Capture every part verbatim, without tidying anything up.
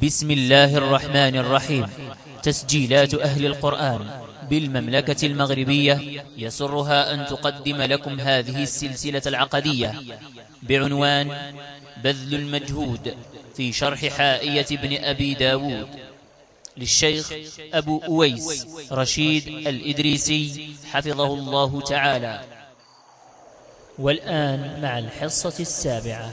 بسم الله الرحمن الرحيم. تسجيلات أهل القرآن بالمملكة المغربية يسرها أن تقدم لكم هذه السلسلة العقدية بعنوان بذل المجهود في شرح حائية ابن أبي داود للشيخ أبو أويس رشيد الإدريسي حفظه الله تعالى. والآن مع الحصة السابعة.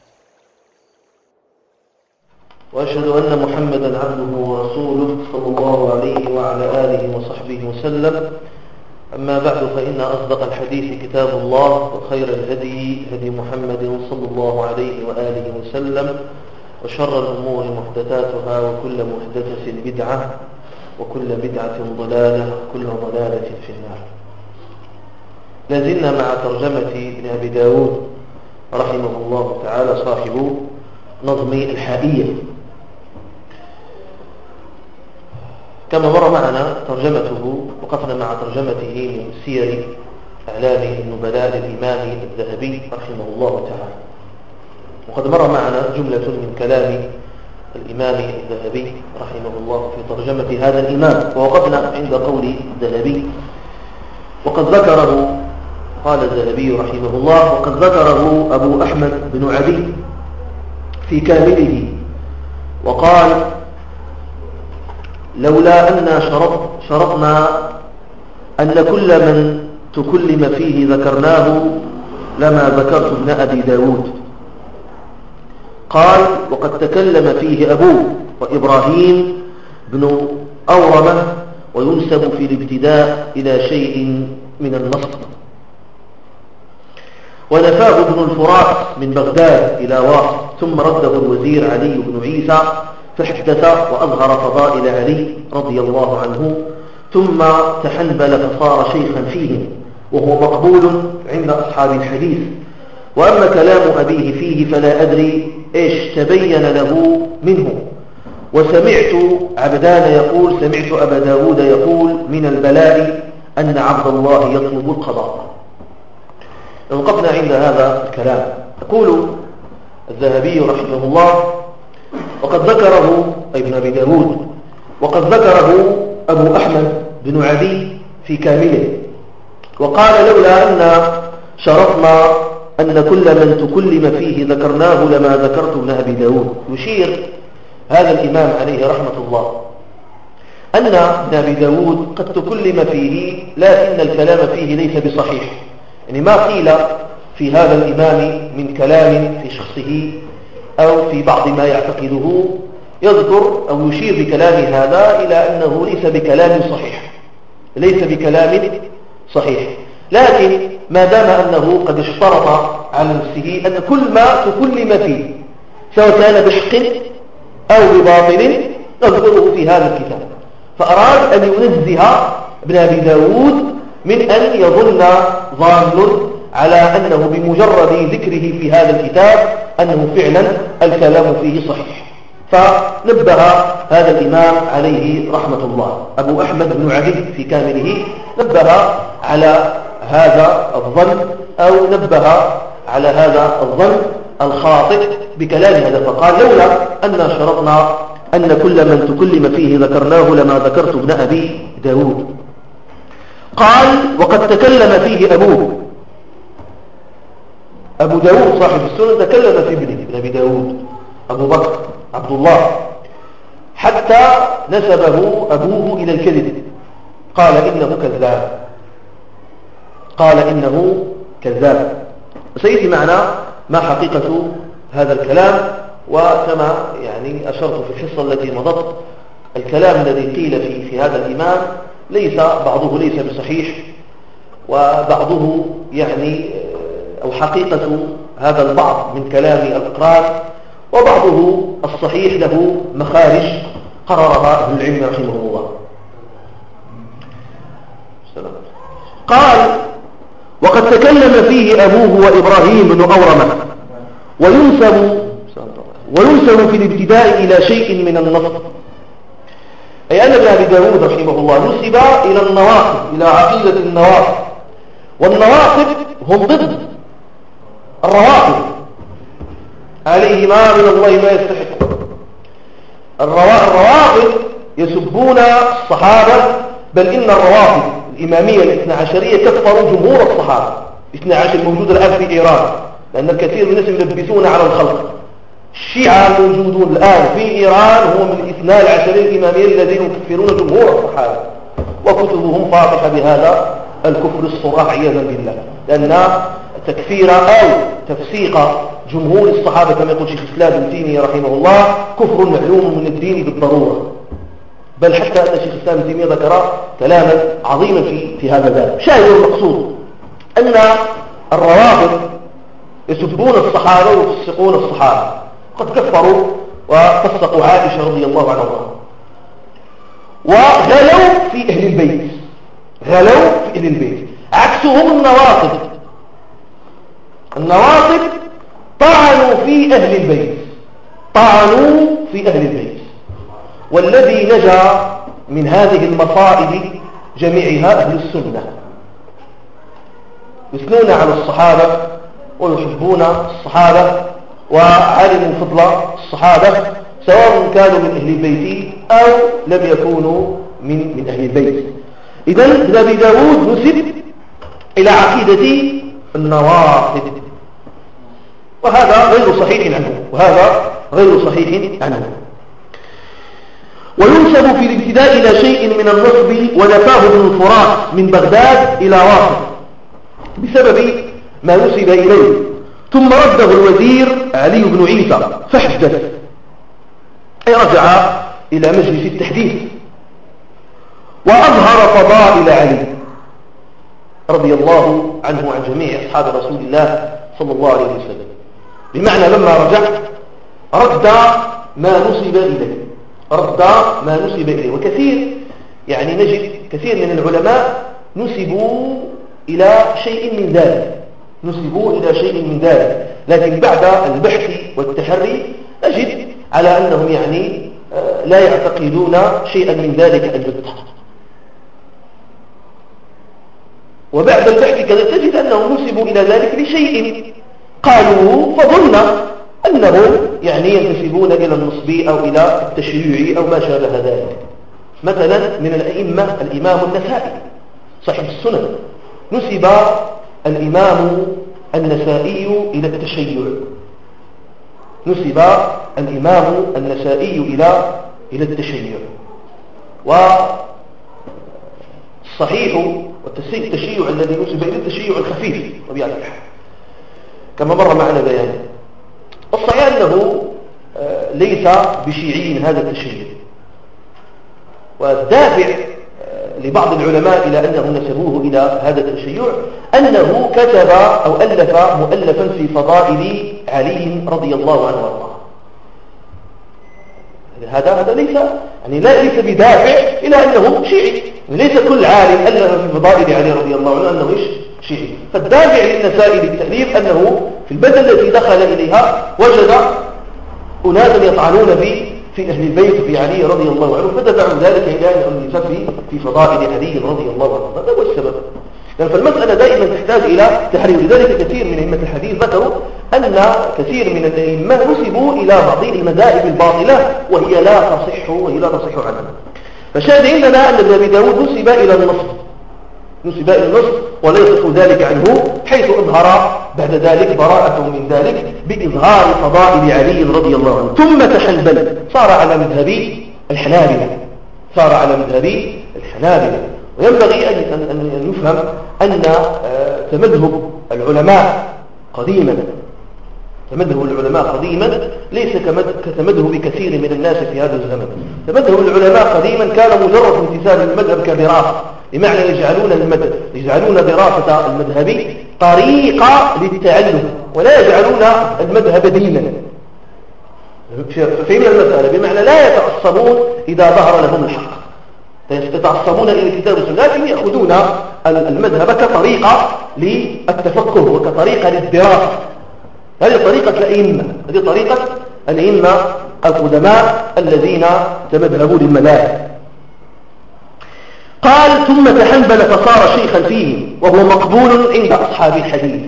وأشهد أن محمدا عبده ورسوله صلى الله عليه وعلى آله وصحبه وسلم. أما بعد، فإن أصدق الحديث كتاب الله، وخير الهدي هدي محمد صلى الله عليه وآله وسلم، وشر الأمور محدثاتها، وكل محدثة بدعة، وكل بدعة ضلالة، وكل ضلالة في النار. لازلنا مع ترجمة ابن أبي داود رحمه الله تعالى صاحب نظم الحائية. كما مر معنا ترجمته، وقفنا مع ترجمته من سير أعلام النبلاء للإمام الذهبي رحمه الله تعالى. وقد مر معنا جملة من كلام الإمام الذهبي رحمه الله في ترجمة هذا الإمام، ووقفنا عند قول الذهبي وقد ذكره، قال الذهبي رحمه الله: وقد ذكره أبو أحمد بن عدي في كامله، وقال: لولا أن شرط شرطنا أن كل من تكلم فيه ذكرناه لما ذكرت ابن أبي داود. قال: وقد تكلم فيه أبوه وإبراهيم بن أورمة، وينسب في الابتداء إلى شيء من النصر. ونفاه ابن الفرات من بغداد إلى واسط، ثم رده الوزير علي بن عيسى فحدث وأظهر فضائل علي رضي الله عنه، ثم تحنبل فصار شيخا فيهم، وهو مقبول عند أصحاب الحديث. وأما كلام أبيه فيه فلا أدري إيش تبين له منه. وسمعت عبدان يقول سمعت أبا داود يقول: من البلاء أن عبد الله يطلب القضاء. وقفنا عند هذا الكلام. يقول الذهبي رحمه الله: وقد ذكره ابن أبي داود، وقد ذكره أبو أحمد بن عدي في كامله، وقال: لولا أن شرطنا أن كل من تكلم فيه ذكرناه لما ذكرت ابن أبي داود. يشير هذا الإمام عليه رحمة الله أن ابن أبي داود قد تكلم فيه، لكن الكلام فيه ليس بصحيح. يعني ما قيل في هذا الإمام من كلام في شخصه أو في بعض ما يعتقده يذكر أو يشير بكلام هذا إلى أنه ليس بكلام صحيح، ليس بكلام صحيح. لكن ما دام أنه قد اشترط على نفسه أن كل ما تكلم فيه سواء كان بحق أو بباطل نذكره في هذا الكتاب، فأراد أن ينزه ابن أبي داود من أن يظن ظان على أنه بمجرد ذكره في هذا الكتاب أنه فعلا الكلام فيه صحيح. فنبه هذا الإمام عليه رحمة الله أبو أحمد بن عدي في كامله، نبه على هذا الظن، أو نبه على هذا الظن الخاطئ بكلام هذا، فقال: لولا أن شرطنا أن كل من تكلم فيه ذكرناه لما ذكرت ابن أبي داود. قال: وقد تكلم فيه أبوه. أبو داود صاحب السنن تكلم في ابنه ابن أبي داود أبو بكر عبد الله، حتى نسبه أبوه إلى الكذب، قال إنه كذاب، قال إنه كذاب. سيأتي معنا ما حقيقة هذا الكلام. وكما يعني أشرت في الحصة التي مضت، الكلام الذي قيل في في هذا الإمام ليس بعضه ليس بصحيح، وبعضه يعني أو حقيقة هذا البعض من كلام الأقران، وبعضه الصحيح له مخارج قررها أهل العلم رحمه الله. قال: وقد تكلم فيه أبوه وإبراهيم بن أورمة، وينسب وينسب في الابتداء إلى شيء من النصب. أي أن ابن أبي داود رحمه الله نسب إلى النواصب، إلى عقيدة النواصب، والنواصب هم ضد الروافض عليه ما من الله ما يستحق. الروافض يسبون الصحابة، بل إن الروافض الإمامية الاثنى عشرية كفروا جمهور الصحابة الاثنى عشر الموجودة الآن في إيران، لأن الكثير من الناس يلبسون على الخلق. الشيعة الموجودون الآن في إيران هم من الاثنى عشرية الإمامية الذين يكفرون جمهور الصحابة، وكتبهم فاضحة بهذا الكفر الصراح عياذا بالله، لأن تكفير أو تفسيق جمهور الصحابة كما يقول شيخ الإسلام ابن تيمية رحمه الله كفر معلوم من الدين بالضرورة، بل حتى أن شيخ الإسلام ابن تيمية ذكر كلاما عظيما في في هذا الباب. شاهد المقصود أن الروافض يسبون الصحابة ويفسقون الصحابة، قد كفروا وفسقوا عائشة رضي الله عنها، وغلوا في أهل البيت، غلوا في أهل البيت، عكسهم النواصب. النواصب طعنوا في أهل البيت، طعنوا في أهل البيت، والذي نجا من هذه المصائب جميعها أهل السنة، يثنون على الصحابة ويحبون الصحابة وعلموا فضل الصحابة، سواء كانوا من أهل البيت أو لم يكونوا من من أهل البيت. إذن أبي داود نسب إلى عقيدة النواصب، وهذا غير صحيح عنه، وهذا غير صحيح عنه. وينسب في الابتداء إلى شيء من النصب ونفاه ابن الفرات من بغداد إلى واسط بسبب ما نسب إليه، ثم رده الوزير علي بن عيسى فاحدث، أي رجع إلى مجلس التحديث، وأظهر فضائل علي رضي الله عنه وعن جميع أصحاب رسول الله صلى الله عليه وسلم، بمعنى لما رجع رد ما نسب إليه، رد ما نسب إليه. وكثير يعني نجد كثير من العلماء نسبوا إلى شيء من ذلك، نسبوا إلى شيء من ذلك، لكن بعد البحث والتحري نجد على أنهم يعني لا يعتقدون شيئا من ذلك البتة. وبعد البحث كذا تجد أنهم نسبوا إلى ذلك لشيء قالوا فظن أنهم يعني ينتسبون إلى النصب أو إلى التشييع أو ما شابه ذلك. مثلا من الأئمة الإمام النسائي صاحب السنن، نسب الإمام النسائي إلى التشيع، نسب الإمام النسائي إلى إلى التشيع. والصحيح والتشيع الذي نسب إلى التشيع الخفيف طبيعة الحال كما مر معنا بيانه. الصحيح أنه ليس بشيعي هذا التشيع، والدافع لبعض العلماء إلى أنه نسبوه إلى هذا التشيع أنه كتب أو ألف مؤلفا في فضائل علي رضي الله عنه وارضاه. هذا هذا ليس يعني لا ليس بدافع إلى أنه شيعي، ليس كل عالم ألف في فضائل علي رضي الله عنه أنه إيش شيعي. فالدافع للنسائي للتأليف أنه في البلد التي دخل إليها وجد أناسا يطعنون في في أهل البيت في علي رضي الله عنه، فدفعوا ذلك إلى أن يؤلف في فضائل علي رضي الله عنه. هذا هو السبب. فالمسألة دائما تحتاج إلى تحرير. لذلك كثير من أئمة الحديث ذكروا أن كثير من الأئمة نسبوا إلى بعض المذاهب الباطلة وهي لا تصح وهي لا تصح عنها. فشاهد عندنا أن ابن أبي داود نسب إلى النصب، نسب إلى النصب ولا يصح ذلك عنه، حيث أظهر بعد ذلك براءته من ذلك بإظهار فضائل علي رضي الله عنه. ثم تحنبل، صار على مذهب الحنابلة، صار على مذهب الحنابلة. وينبغي أن يفهم أن تمذهب العلماء قديما، تمذهب العلماء قديما ليس كتمذهب كثير من الناس في هذا الزمن. تمذهب العلماء قديما كان مجرد امتثال المذهب كدراسة، بمعنى يجعلون المذهب يجعلون دراسة المذهب طريقة للتعلم ولا يجعلون المذهب دينا. فهمنا المسألة، بمعنى لا يتعصبون إذا ظهر لهم الحق، يتعصبون إلى الكتاب والسنة، لكن يأخذون المذهب كطريقة للتفكر وكطريقة للدراسة. هذه طريقة الأئمة، هذه طريقة الأئمة القدماء الذين تمذهبوا للمذاهب. قال ثم تحنبل فصار شيخا فيه وهو مقبول عند أصحاب الحديث.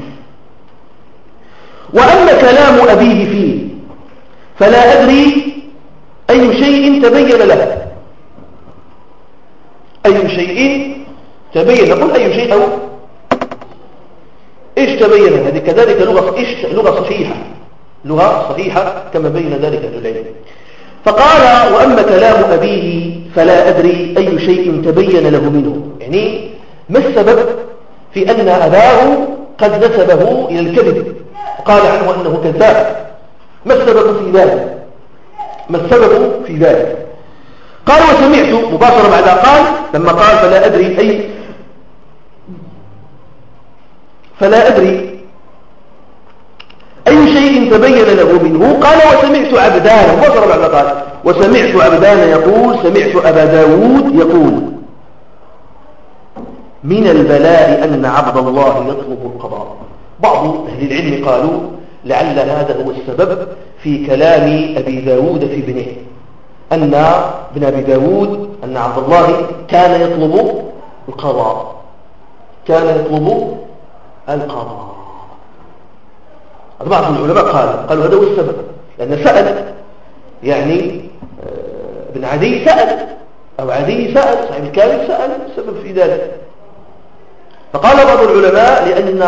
وأما كلام أبيه فيه فلا أدري أي شيء تبين له، أي شيء تبين، نقول أي شيء أو إيش تبين. هذه كذلك لغة إيش، لغة صحيحة، لغة صحيحة كما بين ذلك أهل العلم. فقال وأما كلام أبيه فلا أدري أي شيء تبين له منه، يعني ما السبب في أن أباه قد نسبه إلى الكذب وقال عنه أنه كذاب، ما السبب في ذلك، ما السبب في ذلك؟ قال وسمعت مباشرة بعد قال لما قال فلا أدري أي فلا أدري أي شيء تبين له منه، قال وسمعت عبدان مباشرة بعد قال وسمعت عبدان يقول سمعت أبا داود يقول من البلاء أن عبد الله يطلب القضاء. بعض أهل العلم قالوا لعل هذا هو السبب في كلام أبي داود في ابنه، أن ابن أبي داود أن عبد الله كان يطلب القضاء، كان يطلب القضاء. بعض العلماء قال قالوا هذا هو السبب، لأن سأل يعني ابن عدي سأل أو عدي سأل صاحب الكامل سأل السبب في ذلك. فقال بعض العلماء لأن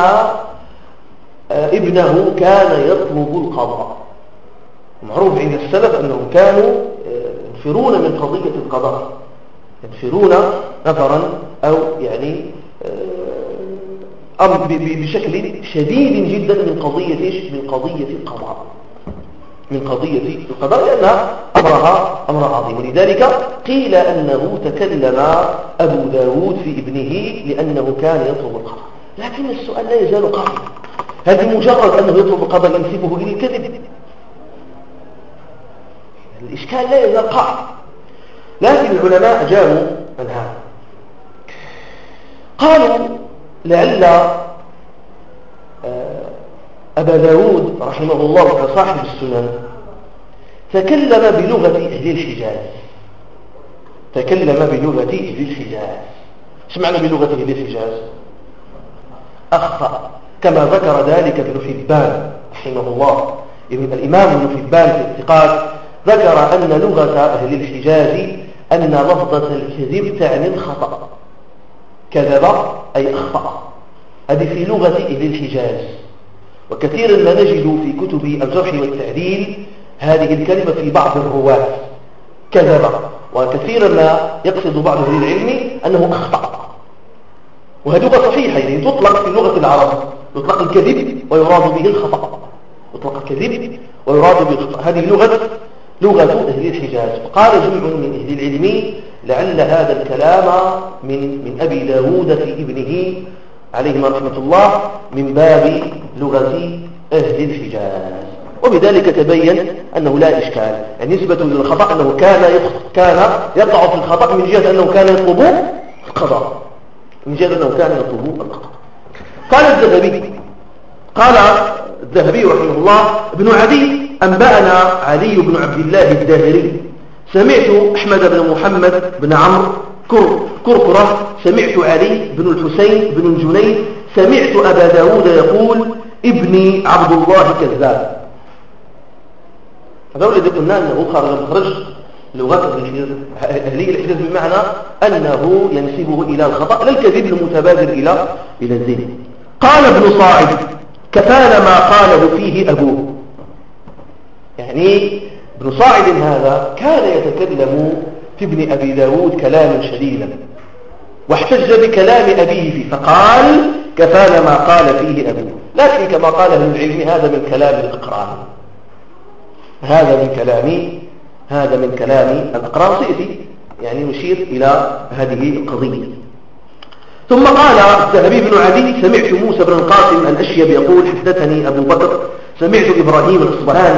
ابنه كان يطلب القضاء، معروف عند السلف أنهم كانوا ينفرون من قضية القضاء، ينفرون نفرا أو يعني أمر بشكل شديد جدا من قضية من قضية القضاء، من قضية القضاء لأنها أمرها أمر عظيم. ولذلك قيل أنه تكلم أبو داود في ابنه لأنه كان يطلب القضاء. لكن السؤال لا يزال قائما، هذه مجرد أنه يطلب القضاء ينسبه إلى الكذب، الإشكال لا يزال قائم. لكن العلماء جاءوا عن هذا، قالوا لعل أبا داود رحمه الله صاحب السنن تكلم بلغة أهل الحجاز، تكلم بلغة أهل الحجاز. ايش معنى بلغة أهل الحجاز؟ أخطأ كما ذكر ذلك ابن حبان رحمه الله. الإمام ابن حبان في الثقات ذكر أن لغة أهل الحجاز أن لفظة الكذب تعني الخطأ، كذب أي أخطأ، هذه في لغة أهل الحجاز. وكثيرا ما نجد في كتب الجرح والتعديل هذه الكلمة في بعض الرواة كذب، وكثيرا ما يقصد بعض أهل العلم أنه أخطأ، وهذه لغة صحيحة يعني تطلق في لغة العرب، يطلق الكذب ويراد به الخطأ، يطلق الكذب ويراد به الخطأ. هذه لغة لغة أهل الحجاز. فقال جمع من أهل العلم لعل هذا الكلام من من أبي داود في ابنه عليهما رحمة الله من باب لغة أهل الحجاز. وبذلك تبين أنه لا إشكال، يعني نسبة للخطأ أنه كان كان يقع في الخطأ من جهة أنه كان يطلب القضاء، من جهة أنه كان يطلب القضاء. قال الذهبي قال الذهبي رحمه الله ابن عدي أنبأنا علي بن عبد الله الداهري سمعت أحمد بن محمد بن عمرو كركرة سمعت علي بن الحسين بن الجنيد سمعت أبا داود يقول ابني عبد الله كذاب. هذا الذي قلنا أنه خرج مخرج لغة أهلية الحجاز بمعنى أنه ينسبه إلى الخطأ لا الكذب المتبادر إلى إلى الزنا. قال ابن صاعد كفانا ما قاله فيه أبوه، يعني ابن صاعد هذا كان يتكلم في ابن أبي داود كلاما شديدا واحتج بكلام أبيه فيه فقال كفانا ما قال فيه أبوه. لكن كما قال أهل العلم هذا من كلام الأقران، هذا من كلام هذا من كلام الأقران سيأتي يعني نشير إلى هذه القضية. ثم قال الذهبي بن عدي سمعت موسى بن القاسم الأشيب يقول حدثني أبو بكر سمعت إبراهيم الأصبهاني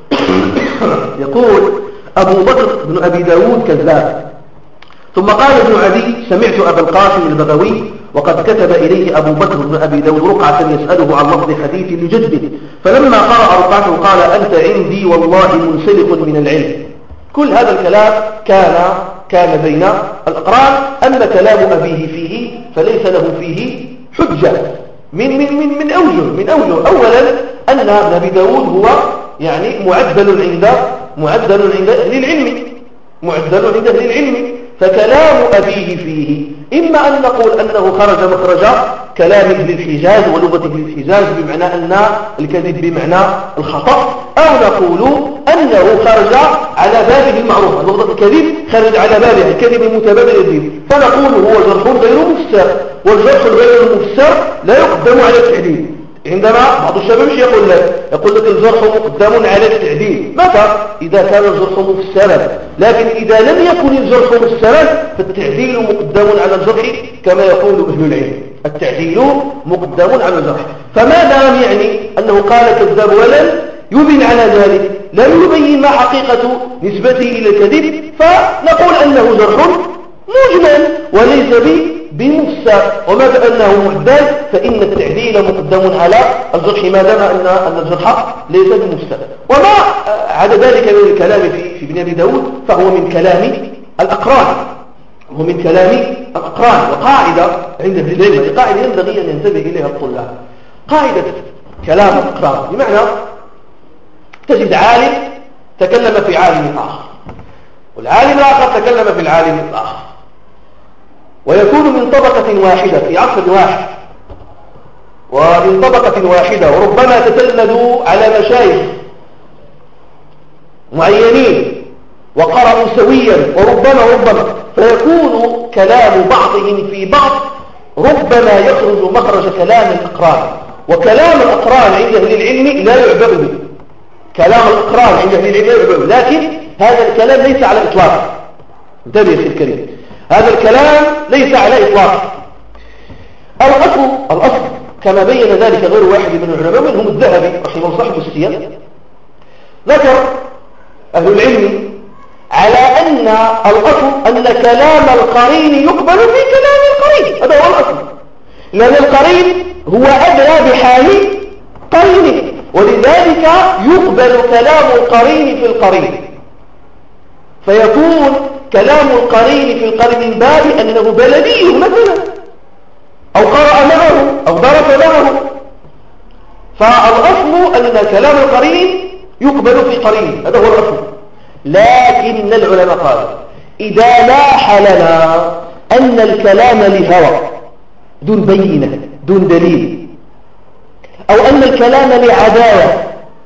يقول أبو بكر بن أبي داود كذاب. ثم قال ابن عدي سمعت أبا القاسم البغوي وقد كتب إليه أبو بكر بن أبي داود رقعة يسأله عن لفظ حديث لجده فلما قرأ رقعته قال أنت عندي والله منسلق من العلم. كل هذا الكلام كان كان بين الأقران. أما كلام أبيه فيه فليس له فيه حجة من من من من أوجه من أوجه. أولا أن ابن أبي داود هو يعني معدل عند معدل عند أهل العلم معدل عند أهل العلم فكلام أبيه فيه إما أن نقول أنه خرج مخرج كلام ابن الحجاز ولغة ابن الحجاز بمعنى أن الكذب بمعنى الخطأ، أو نقول أنه خرج على بابه المعروف. لغة الكذب خرج على بابه الكذب المتبادل الدين، فنقول هو جرح غير مفسر، والجرح غير المفسر لا يقدم على التعديل. عندما بعض الشباب يقول لك يقول لك الجرح مقدم على التعديل، متى؟ إذا كان الجرح مفسرا، لكن إذا لم يكن الجرح مفسرا فالتعديل مقدم على الجرح كما يقول أهل العلم، التعديل مقدم على الجرح. فماذا لم يعني أنه قال كذاب ولم يبين على ذلك، لم يبين ما حقيقة نسبته إلى الكذب، فنقول أنه جرح مجمل وليس بمفسر، وما أنه معدل فإن التعديل مقدم على الجرح ما دام أن أن الجرح ليس بمفسر. وما عدا ذلك من الكلام في في ابن أبي داود فهو من كلام الأقران، هو من كلام الأقران. وقاعدة عند أهل العلم، قاعدة ينبغي أن ينتبه إليها الطلاب، قاعدة كلام الأقران، بمعنى تجد عالم تكلم في عالم آخر، والعالم الآخر تكلم في العالم الآخر، ويكون من طبقة واحدة في عصر واحد ومن طبقة واحدة، وربما تتلمذوا على مشايخ معينين وقرأوا سويا، وربما ربما فيكون كلام بعضهم في بعض ربما يخرج مخرج كلام الأقران، وكلام الأقران عند أهل العلم لا يعبأ به، كلام الأقران عند أهل العلم لا يعبأ به، لكن هذا الكلام ليس على إطلاق. انتبه في الكريم، هذا الكلام ليس على إطلاق. الأصل الأصل كما بين ذلك غير واحد من العلماء منهم الذهبي رحمه صاحب السير، ذكر أهل العلم على أن الأصل أن كلام القرين يقبل في كلام القرين، هذا هو الأصل، لأن القرين هو أدرى بحال قرينه، ولذلك يقبل كلام القرين في القرين، فيكون كلام القرين في القرين من باب أنه بلدي مثلا، أو قرأ معه أو درس معه، فالأصل أن كلام القرين يقبل في قرين، هذا هو الأصل. لكن العلماء قالوا إذا لاح لنا أن الكلام لهوى دون بينة دون دليل، أو أن الكلام لعداوة،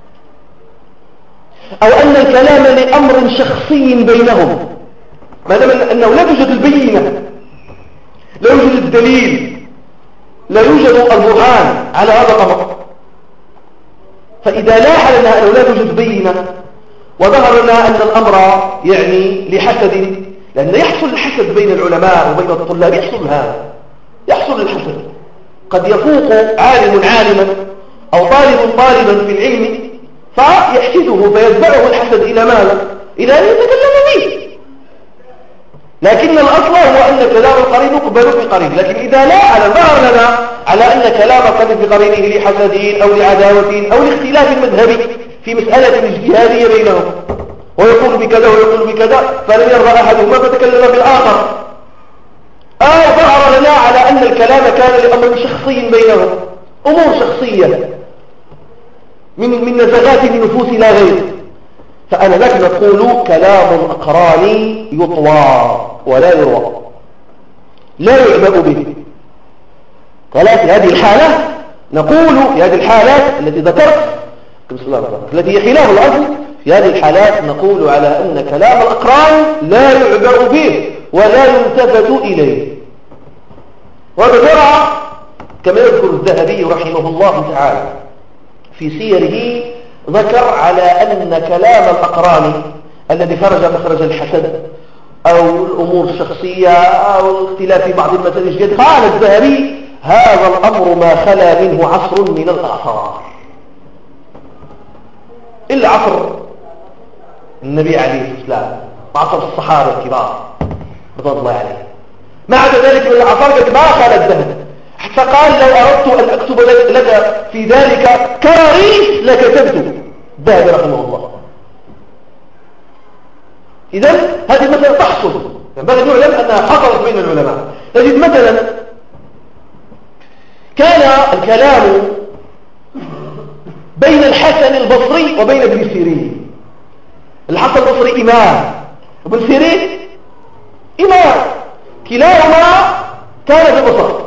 أو أن الكلام لأمر شخصي بينهم، ما دام أنه لا توجد البينة، لا يوجد الدليل، لا يوجد البرهان على هذا الأمر، فإذا لاح لنا أنه لا توجد بينة وظهر لنا أن الأمر يعني لحسد، لأن يحصل الحسد بين العلماء وبين الطلاب، يحصل هذا، يحصل الحسد، قد يفوق عالم عالما أو طالب طالبا في العلم فيحسده فيتبعه الحسد إلى ماذا؟ إلى أن يتكلم به. لكن الأصل هو أن كلام القرين يقبل في قرين، لكن إذا لا على ظهر لنا على أن كلام القرين في قرينه لحسد أو لعداوة أو لاختلاف مذهبي في مسألة اجتهادية بينهم، ويقول بكذا ويقول بكذا، فلم يرضى أحدهما فتكلم بالآخر، أو ظهر لنا على أن الكلام كان لأمر شخصي بينهم، أمور شخصية من من نزغات النفوس لا غير، فأنا لك نقول كلام الأقران يطوى ولا يروى، لا يعبأ به. قال في هذه الحالة نقول في هذه الحالات التي ذكرت التي هي خلاف الأصل، في هذه الحالات نقول على أن كلام الأقران لا يعبأ به ولا يلتفت إليه. وبدرع كما يذكر الذهبي رحمه الله تعالى في سيره، ذكر على أن كلام الأقران الذي خرج مخرج الحسد أو الأمور الشخصية أو اختلاف في بعض المسائل الجديدة، قال الذهبي هذا الأمر ما خلا منه عصر من الآثار إلا عصر النبي عليه السلام وعصر الصحابة الكبار رضي الله عليهم، ما عدا ذلك من الآثار ما خلا الذهب، حتى قال لو أردت أن أكتب لك في ذلك كراريس لكتبت، الذهبي رحمه الله. إذن هذه المسألة تحصل، ينبغي أن نعلم أنها حصلت بين العلماء. تجد مثلا كان الكلام بين الحسن البصري وبين ابن سيرين، الحسن البصري إمام، ابن سيرين إمام، كلاهما كان في البصرة.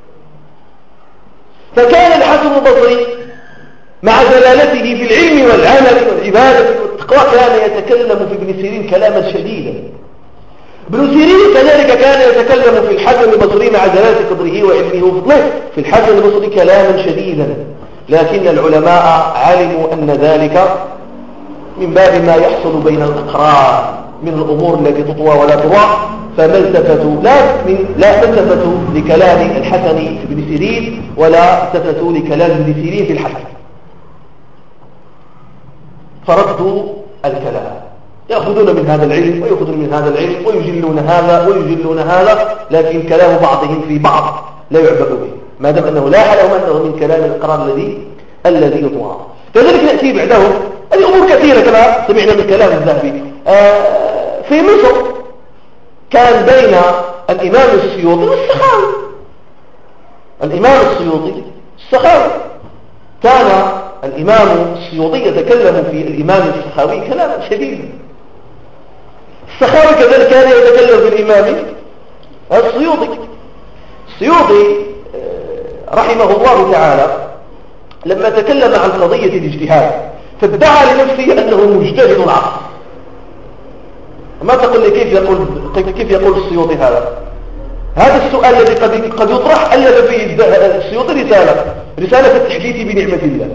فكان الحسن البصري مع دلالته في العلم والعمل والعبادة والتقوى كان يتكلم في ابن سيرين كلاما شديدا. ابن سيرين كذلك كان يتكلم في الحسن البصري مع دلالة قدره وعلمه وفضله في الحسن البصري كلاما شديدا، لكن العلماء علموا أن ذلك من باب ما يحصل بين الأقران من الأمور التي تطوى ولا تروى، فما التفتوا لا, لا التفتوا لكلام الحسن في ابن سيرين ولا التفتوا لكلام ابن سيرين في الحسن، فردوا الكلام، يأخذون من هذا العلم ويأخذون من هذا العلم ويجلون هذا ويجلون هذا، لكن كلام بعضهم في بعض لا يعبأ به ما دام أنه لا حل أنه من كلام الأقران الذي الذي يطوى. كذلك نأتي بعدهم هذه أمور كثيرة كما سمعنا من كلام الذهبي. آه في مصر كان بين الإمام السيوطي والسخاوي، الإمام السيوطي السخاوي، كان الإمام السيوطي يتكلم في الإمام السخاوي كلاما شديدا، السخاوي كذلك كان يتكلم في الإمام السيوطي. السيوطي رحمه الله تعالى لما تكلم عن قضية الاجتهاد فادعى لنفسه أنه مجتهد العصر. ما تقول لي كيف يقول كيف يقول السيوطي هذا؟ هذا السؤال الذي قد قد يطرح ألف فيه السيوطي رسالة رسالة التحديث بنعمة الله،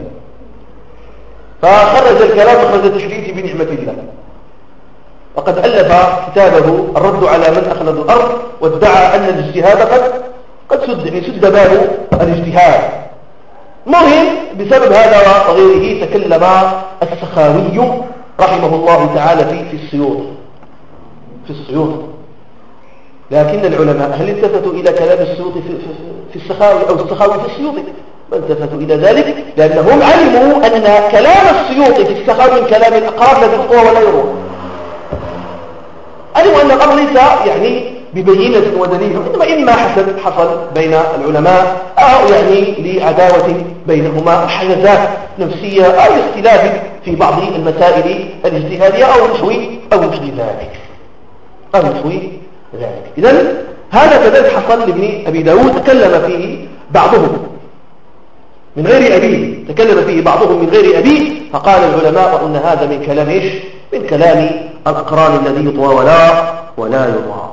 فخرج الكلام خرج التحديث بنعمة الله، وقد ألف كتابه الرد على من أخلد الأرض، وادعى أن الاجتهاد قد قد سد يعني سد باب الاجتهاد. مهم بسبب هذا وغيره تكلم السخاوي رحمه الله تعالى في في السيوط في السيوط لكن العلماء هل التفتوا إلى كلام السيوط في, في, في السخاوي أو السخاوي في السيوط؟ ما التفتوا إلى ذلك، لأنهم علموا أن كلام السيوط في السخاوي من كلام الأقرار لا يقوى ولا يروى. علموا أن الأمر ليس يعني ببينة ودليل، إنما إما حسد حصل بين العلماء أو يعني لعداوة بينهما، حيزات نفسية أو اختلاف في بعض المسائل الاجتهادية أو نحو أو نحو ذلك أو نحو ذلك. إذن هذا كذلك حصل لابن أبي داود، تكلم فيه بعضهم من غير أبيه، تكلم فيه بعضهم من غير أبيه، فقال العلماء أن هذا من كلام إيش؟ من كلام الأقران الذي يطوى ولا ولا يطوى.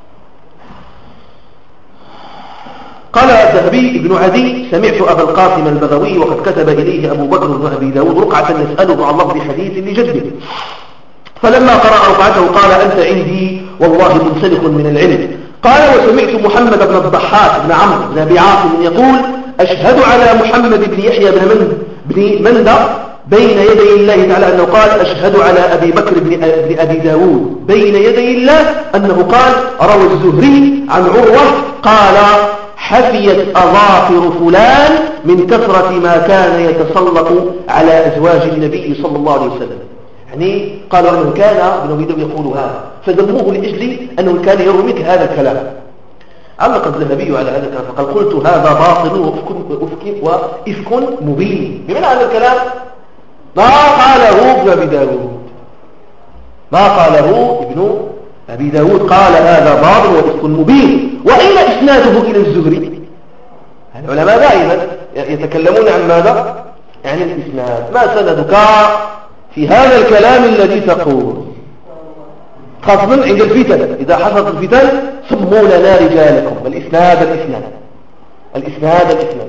قال الذهبي ابن عدي: سمعت أبا القاسم البغوي وقد كتب إليه أبو بكر بن أبي داود رقعة يسأله عن لفظ حديث لجده، فلما قرأ رقعته قال: أنت عندي والله منسلخ من العلم. قال: وسمعت محمد بن الضحاك بن عمرو بن أبي عاصم يقول: أشهد على محمد بن يحيى بن من بن مندى بين يدي الله تعالى أنه قال: أشهد على أبي بكر بن أبي داود بين يدي الله أنه قال: روى الزهري عن عروة قال: حفيت أظافر فلان من كثرة ما كان يتسلط على أزواج النبي صلى الله عليه وسلم. يعني قال أنه كان ابن أبي داود يقول هذا، فذموه لأجل أنه كان يروي مثل هذا الكلام. علق الذهبي على هذا الكلام فقال: قلت هذا باطل وإفك, وإفك مبين. بمعنى هذا الكلام ما قاله ابن أبي داود، ما قاله ابن أبي داود، قال هذا باطل وإفك مبين. وأين إسناده إلى الزهري؟ العلماء دائما يتكلمون عن ماذا؟ يعني الإسناد. ما سندك في هذا الكلام الذي تقول؟ خاصة عند الفتن، إذا حصلت الفتن سموا لنا رجالكم. الإسناد الإسناد الإسناد الإسناد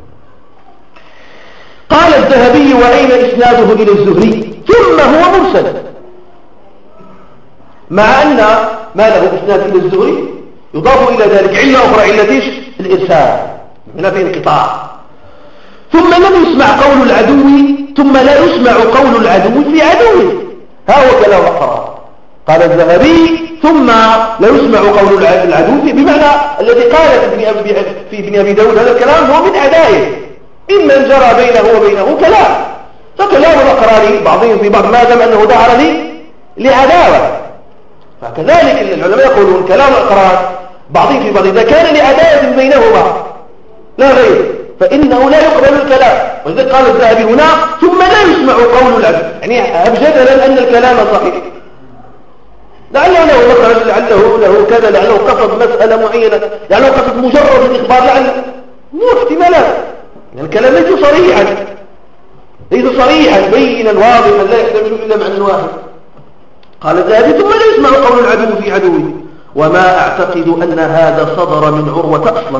قال الذهبي: وأين إسناده إلى الزهري؟ ثم هو مرسل، مع أن ما له إسناد إلى الزهري يضاف إلى ذلك علة أخرى، علة إيش؟ الإرسال، هنا في انقطاع. ثم لم يسمع قول العدو، ثم لا يسمع قول العدو في عدوه. ها هو كلام القرار. قال الذهبي: ثم لا يسمع قول العدو، بمعنى الذي قال في ابن أبي داود هذا الكلام هو من أعدائه، ممن جرى بينه وبينه كلام، فكلام الأقرار بعضهم في بعض ما دام أنه دعر لي لعداوة. فكذلك العلماء يقولون كلام الأقرار بعضهم في بعض إذا كان لعداوة بينهما لا غير، فإنه لا يقبل الكلام. ولذلك قال الذهبي هنا ثم لا يسمع قول العبد، يعني أبجدلا أن الكلام صحيح، لعله له مثلا، لعله له كذا، لعله قصد مسألة معينة، لعله قصد مجرد الإخبار، لعله مو احتمالات، يعني الكلام ليس صريحا، ليس صريحا بينا واضحا لا يحتمل إلا معنى واحد. قال الذهبي ثم لا يسمع قول العدو في عدوه. وما أعتقد أن هذا صدر من عروة أصلا.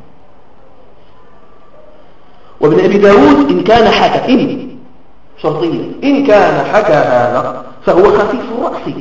وابن أبي داود إن كان حكى إن شرطية إن كان حكى هذا فهو خفيف الرأس،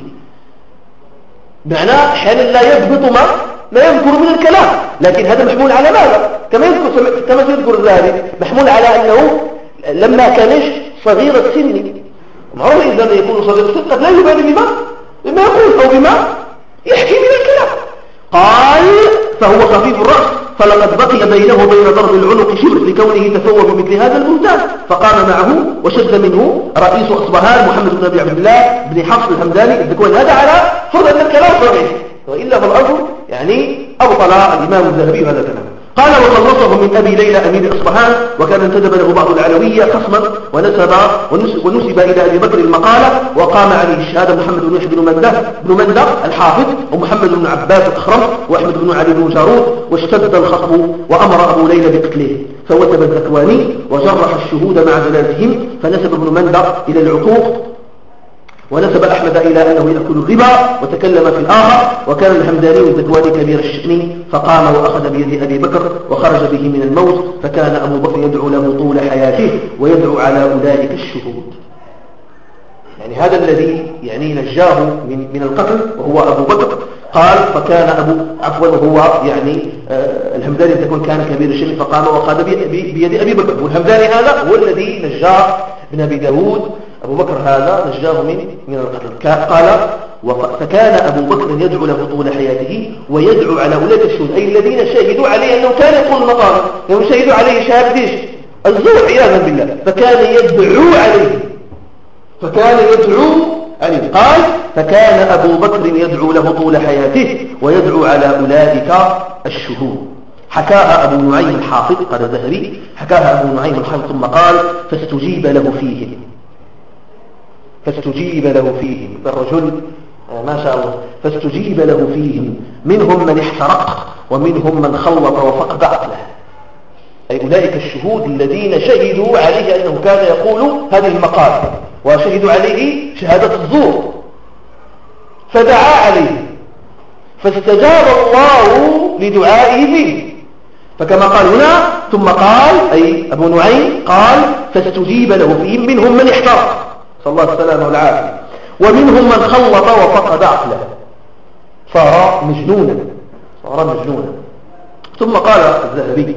معناه حالا لا يضبط ما ما يذكر من الكلام، لكن هذا محمول على ماذا؟ كما يذكر كما يذكر الذهبي محمول على أنه لما كانش صغير السن، معروف إذا يكون صغير السن قد لا يبالي بما بما يقول أو بما يحكي من الكلام. قال فهو خفيف الرأس، فلقد بقي بينه وبين ضرب العنق شبر لكونه تفوه بمثل هذا البهتان، فقام معه وشد منه رئيس أصبهان محمد بن أبي عبد الله بن حفص الحمداني الذكوان. هذا على فرض أن الكلام صحيح، وإلا فالأمر يعني أبطل الإمام الذهبي هذا الكلام. قال وخلصه من أبي ليلى أمير أصبهان، وكان انتدب له بعض العلوية خصما ونسب ونسب إلى أبي بكر المقالة، وقام عليه الشهادة محمد بن يحيى بن منده بن منده الحافظ، ومحمد بن عباس الأخرم، وأحمد بن علي بن جارود، واشتد الخطب وأمر أبو ليلى بقتله، فوثب الذكواني وجرح الشهود مع جلالتهم، فنسب ابن منده إلى العقوق، ونسب أحمد إلى أنه يأكل الربا، وتكلم في الآخر. وكان الحمداني الذكواني كبير الشأن، فقام وأخذ بيد أبي بكر وخرج به من الموت، فكان أبو بكر يدعو له طول حياته ويدعو على أولئك الشهود. يعني هذا الذي يعني نجاه من من القتل وهو أبو بكر. قال فكان أبو عفوا وهو يعني آه الحمداني الذكواني كان كبير الشأن، فقام وأخذ بيد أبي بكر، والحمداني هذا هو الذي نجاه ابن أبي داود. أبو بكر هذا نجاه من من القتل. قال فكان أبو بكر يدعو له طول حياته ويدعو على أولئك الشهود، أي الذين شهدوا عليه أنه كان يقول المقام، لأنهم شهدوا عليه شهادة ايش؟ الزور عياذا بالله، فكان يدعو عليه فكان يدعو عليه. قال فكان أبو بكر يدعو له طول حياته ويدعو على أولئك الشهود. حكاها أبو نعيم الحافظ، قال الذهبي حكاها أبو نعيم الحافظ ثم قال فاستجيب له فيهم فاستجيب له فيهم الرجل ما شاء الله فاستجيب له فيهم منهم من احترق ومنهم من خلط وفقد عقله، أي أولئك الشهود الذين شهدوا عليه أنه كان يقول هذه المقال وشهدوا عليه شهادة الزور، فدعا عليه فاستجاب الله لدعائه فيه. فكما قال هنا ثم قال أي أبو نعيم قال فاستجيب له فيهم منهم من احترق صلى الله عليه وسلم والعافية، ومنهم من خلط وفقد عقله، صار مجنونا صار مجنونا. ثم قال الذهبي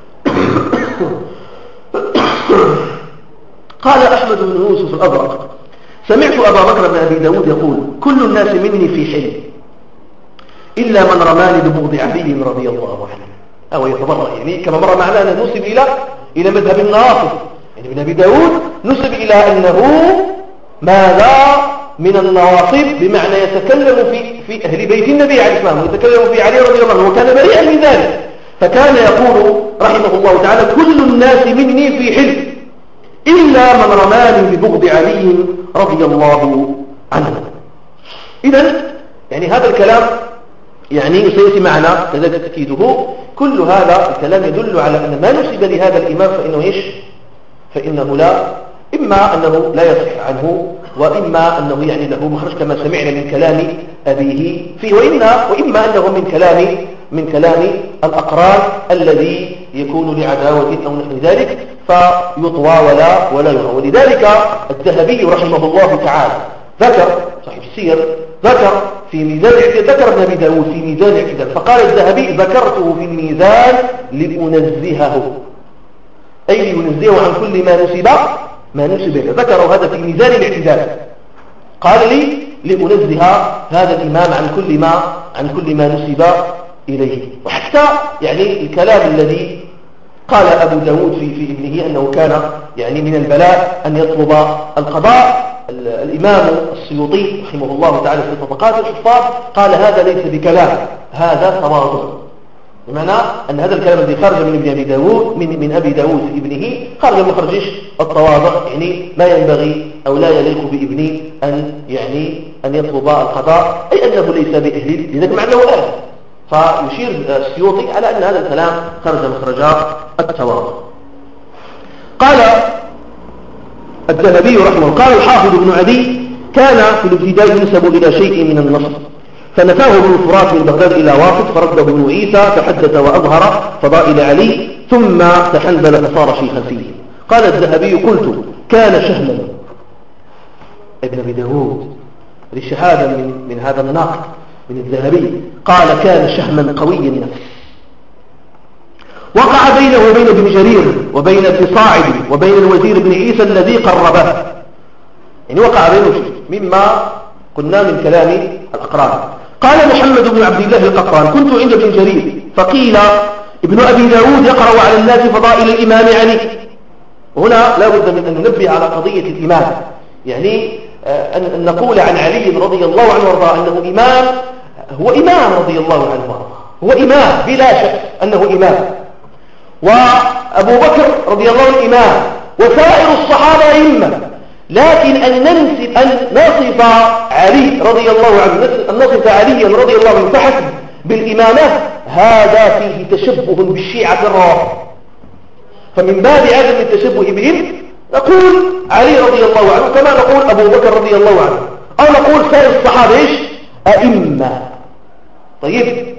قال أحمد بن يوسف الأزرق سمعت أبا بكر بن أبي داود يقول كل الناس مني في حل إلا من رماني ببغض علي رضي الله عنه، أو يتبرأ، يعني كما مر معنا أنه نسب إلى إلى مذهب الناصب، يعني ابن أبي داود نسب إلى أنه ماذا من النواصب، بمعنى يتكلم في في أهل بيت النبي عليه الصلاة والسلام، يتكلم في علي رضي الله عنه، وكان بريئا من ذلك. فكان يقول رحمه الله تعالى كل الناس مني في حل إلا من رماني ببغض علي رضي الله عنه. إذن يعني هذا الكلام يعني سيأتي معنا كذلك تأكيده. كل هذا الكلام يدل على أن ما نسب لهذا الإمام فإنه إيش؟ فإنه لا إما أنه لا يصح عنه، وإما أنه يعني له مخرج كما سمعنا من كلام أبيه فيه، وإما, وإما أنه من كلام من كلام الأقران الذي يكون لعداوة أو نحو ذلك فيطوى ولا ولا يرى. ولذلك الذهبي رحمه الله تعالى ذكر صحيح السير ذكر في ميزان الاعتدال، ذكر ابن أبي داود في ميزان الاعتدال، فقال الذهبي ذكرته في الميزان لأنزهه، أي لينزهه عن كل ما نسب ما نسب له. ذكروا هذا في ميزان الاعتدال، قال لي لأنزه هذا الإمام عن كل ما عن كل ما نسب إليه. وحتى يعني الكلام الذي قال أبو داود في في ابنه أنه كان يعني من البلاء أن يطلب القضاء، الإمام السيوطي رحمه الله تعالى في طبقات الحفاظ قال هذا ليس بكلام، هذا تواضع، بمعنى أن هذا الكلام الذي خرج من ابن أبي داود من, من أبي داود ابنه خرج من خرجش التواضع، يعني ما ينبغي أو لا يليق بابنه أن يعني أن يطلب القضاء، أي أنه ليس بأهل لذلك معنى أهل. فيشير السيوطي على أن هذا الكلام خرج مخرج التواضع. قال الذهبي رحمه الله قال الحافظ ابن عدي كان في الابتداء ينسب إلى شيء من النصر، فنفاه ابن الفرات من بغداد إلى واسط، فرده ابن عيسى فحدث وأظهر فضائل علي، ثم تحنبل فصار شيخا فيه. قال الذهبي قلت كان شهما ابن أبي داود للشهادة من, من هذا الناقد من الذهبي، قال كان شهما قوي النفس، وقع بينه وبين ابن جرير وبين ابن صاعد وبين الوزير بن عيسى الذي قربه، يعني وقع بينه شيء مما قلنا من كلام الأقران. قال محمد بن عبد الله القطان كنت عند ابن جرير فقيل ابن أبي داود يقرأ على الناس فضائل الإمام علي. هنا لا بد من أن ننبه على قضية الإمام، يعني أن نقول عن علي رضي الله عنه وارضاه أنه إمام، هو إمام رضي الله عنه وارضاه، هو إمام بلا شك أنه إمام، وأبو بكر رضي الله عنه إمام، وسائر الصحابة أئمة، لكن أن ننسب أن نصف علي رضي الله عنه أن نصف عليا رضي الله عنه فحسب بالإمامة هذا فيه تشبه بالشيعة الروافض، فمن باب عدم التشبه بهم نقول علي رضي الله عنه كما نقول أبو بكر رضي الله عنه، أو نقول سائر الصحابة إيش؟ أئمة. طيب،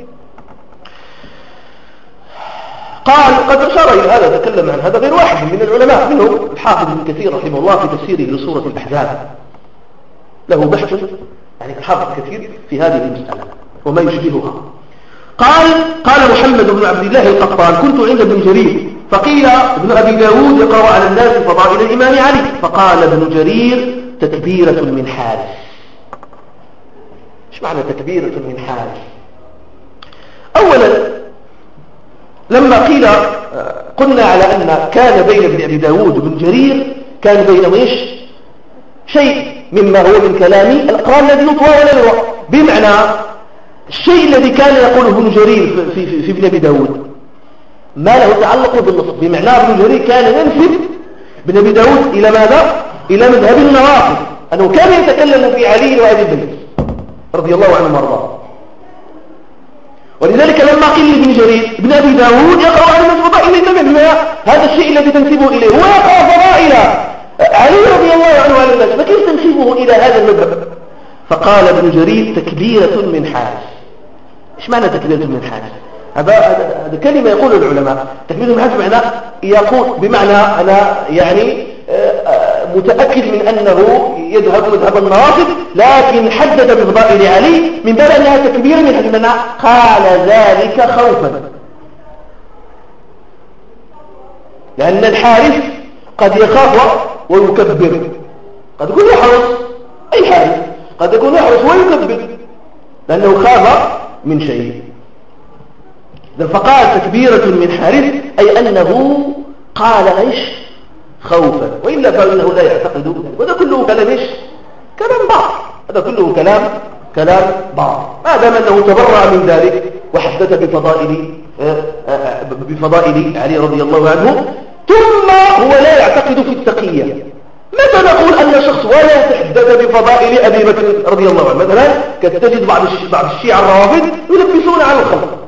قال قد أشار إلى هذا، تكلم عن هذا غير واحد من العلماء، منهم الحافظ ابن كثير رحمه الله في تفسيره لسورة الأحزاب، له بحث يعني الحافظ كثير في هذه المسألة وما يشبهها. قال قال محمد بن عبد الله القطان كنت عند ابن جرير فقيل ابن أبي داود يقرأ على الناس فضائل الإمام علي، فقال ابن جرير تكبيرة من حارس. ايش معنى تكبيرة من حارس؟ أولا لما قيل قلنا على أن كان بين ابن أبي داود وابن جرير كان بينهم ايش؟ شيء مما هو من كلام الأقران الذي يطوى ولا يروى، بمعنى الشيء الذي كان يقوله ابن جرير في, في, في ابن أبي داود ما له تعلق بالنصب، بمعنى ابن جرير كان ينسب ابن أبي داود إلى ماذا؟ إلى مذهب النوافذ، أنه كان يتكلم في علي وأبي بكر رضي الله عنهم وارضاه. ولذلك لما قيل لابن جرير ابن أبي داود يقرأ على الناس فضائل النبي، هذا الشيء الذي تنسبه إليه هو يقرأ فضائل علي رضي الله عنه وعلى الناس، فكيف تنسبه إلى هذا المذهب؟ فقال ابن جرير تكبيرة من حارس. ايش معنى تكبيرة من حارس؟ هذا هذا كلمة يقول العلماء تكبيرة من حارس بمعنى يقول بمعنى أنا يعني متأكد من أنه يذهب مذهب النوافذ، لكن حدد بفضائل علي من باب أنها تكبيرة من حارس، بمعنى قال ذلك خوفا، لأن الحارس قد يخاف ويكبر، قد يكون يحرس أي حارس قد يكون يحرس ويكبر لأنه خاف من شيء. فقال تكبيرة من حارس أي أنه قال إيش؟ خوفا، وإلا فإنه لا يعتقد ذلك، وهذا كله كلام إيش؟ كلام بعض، هذا كله كلام كلام بعض، ما دام أنه تبرأ من ذلك وحدث بفضائل بفضائل علي رضي الله عنه، ثم هو لا يعتقد في التقية. متى نقول أن شخص ولا يتحدث بفضائل أبي بكر رضي الله عنه؟ مثلا كتجد بعض بعض الشيعة الروافض يلبسون على الخلق،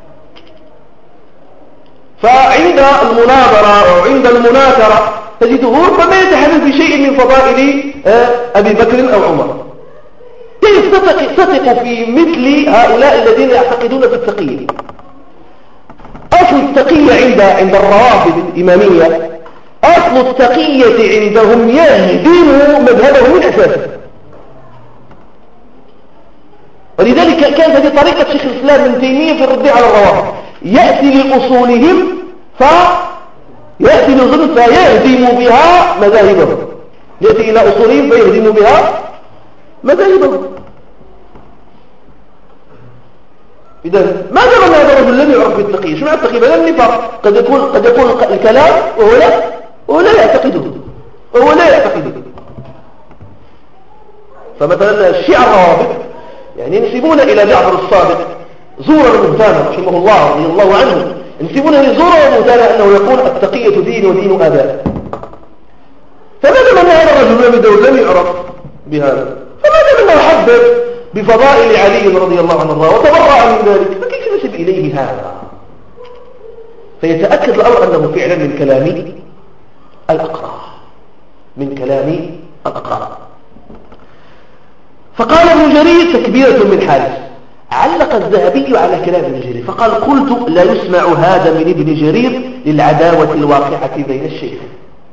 فعند المناظرة أو عند المناكرة تجده ربما يتحدث بشيء من فضائل أبي بكر أو عمر. كيف تثق في مثل هؤلاء الذين يعتقدون في التقية؟ أصل التقية عند عند الروافض الإمامية، أصل التقية عندهم يهدم مذهبهم من أساسه، ولذلك كانت هذه طريقة شيخ الإسلام ابن تيمية في الرد على الروافض، يأتي لأصولهم فيأتي لأصولهم فيهدم بها مذاهبهم، يأتي إلى أصولهم فيهدم بها مذاهبهم. إذا ما دام هذا الرجل لم يعرف بالتقية، شو معنى التقية؟ بل النفاق، قد يكون قد يكون الكلام وهو لا وهو لا يعتقده وهو لا يعتقده. فمثلا الشيعة الروافض يعني ينسبون إلى جعفر الصادق زورا وبهتانا رحمه الله رضي الله عنه، ينسبونه لزورا وبهتانا أنه يقول التقية دين ودين آباء. فما دام أن هذا الرجل لم يدور لم يعرف بهذا، فما دام أنه حدث بفضائل علي رضي الله عنه وتبرأ من ذلك، فكيف نسب إليه هذا؟ فيتأكد الأمر أنه فعلا من كلام الأقراء، من كلام الأقراء. فقال ابن جرير تكبيرة من حارس. علق الذهبي على كلام ابن جرير فقال قلت لا يسمع هذا من ابن جرير للعداوة الواقعة بين الشيخين.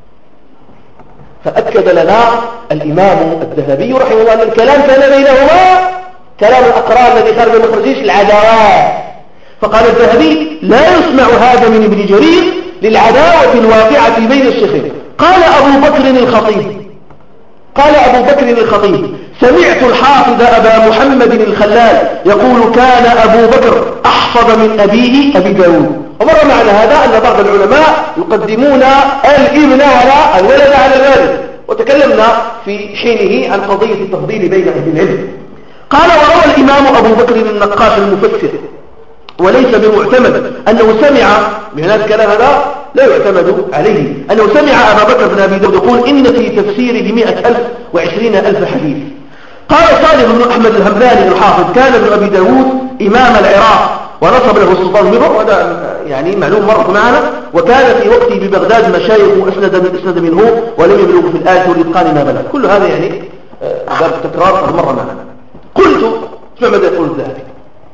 فأكد لنا الإمام الذهبي رحمه الله أن الكلام كان بينهما كلام الأقراء الذي خرج من مخرجيش العداوات. فقال الذهبي لا يسمع هذا من ابن جرير للعداوة الواقعة بين الشيخين. قال أبو بكر الخطيب قال أبو بكر الخطيب سمعت الحافظ أبا محمد الخلال يقول كان أبو بكر أحفظ من أبيه أبي داود. ومر معنا هذا أن بعض العلماء يقدمون الابن على الولد على الوالد، وتكلمنا في حينه عن قضية التفضيل بين أهل العلم. قال وروى الإمام أبو بكر النقاش المفسر وليس بمعتمد أنه سمع من هذا الكلام هذا لا يعتمد عليه أنه سمع أبا بكر بن أبي داود يقول إن في تفسيره مئة ألف وعشرين ألف حديث. قال صالح بن أحمد الهمداني الحافظ كان ابن أبي داود إمام العراق ونصب له السلطان مصر، وهذا يعني معلوم مرة معنا، وكان في وقته ببغداد مشايخ أسند من أسند منه ولم يبلغ في الآية والإتقان ما بلغ. كل هذا يعني باب تكرار مرة معنا. قلت اسمع ماذا يقول الذهبي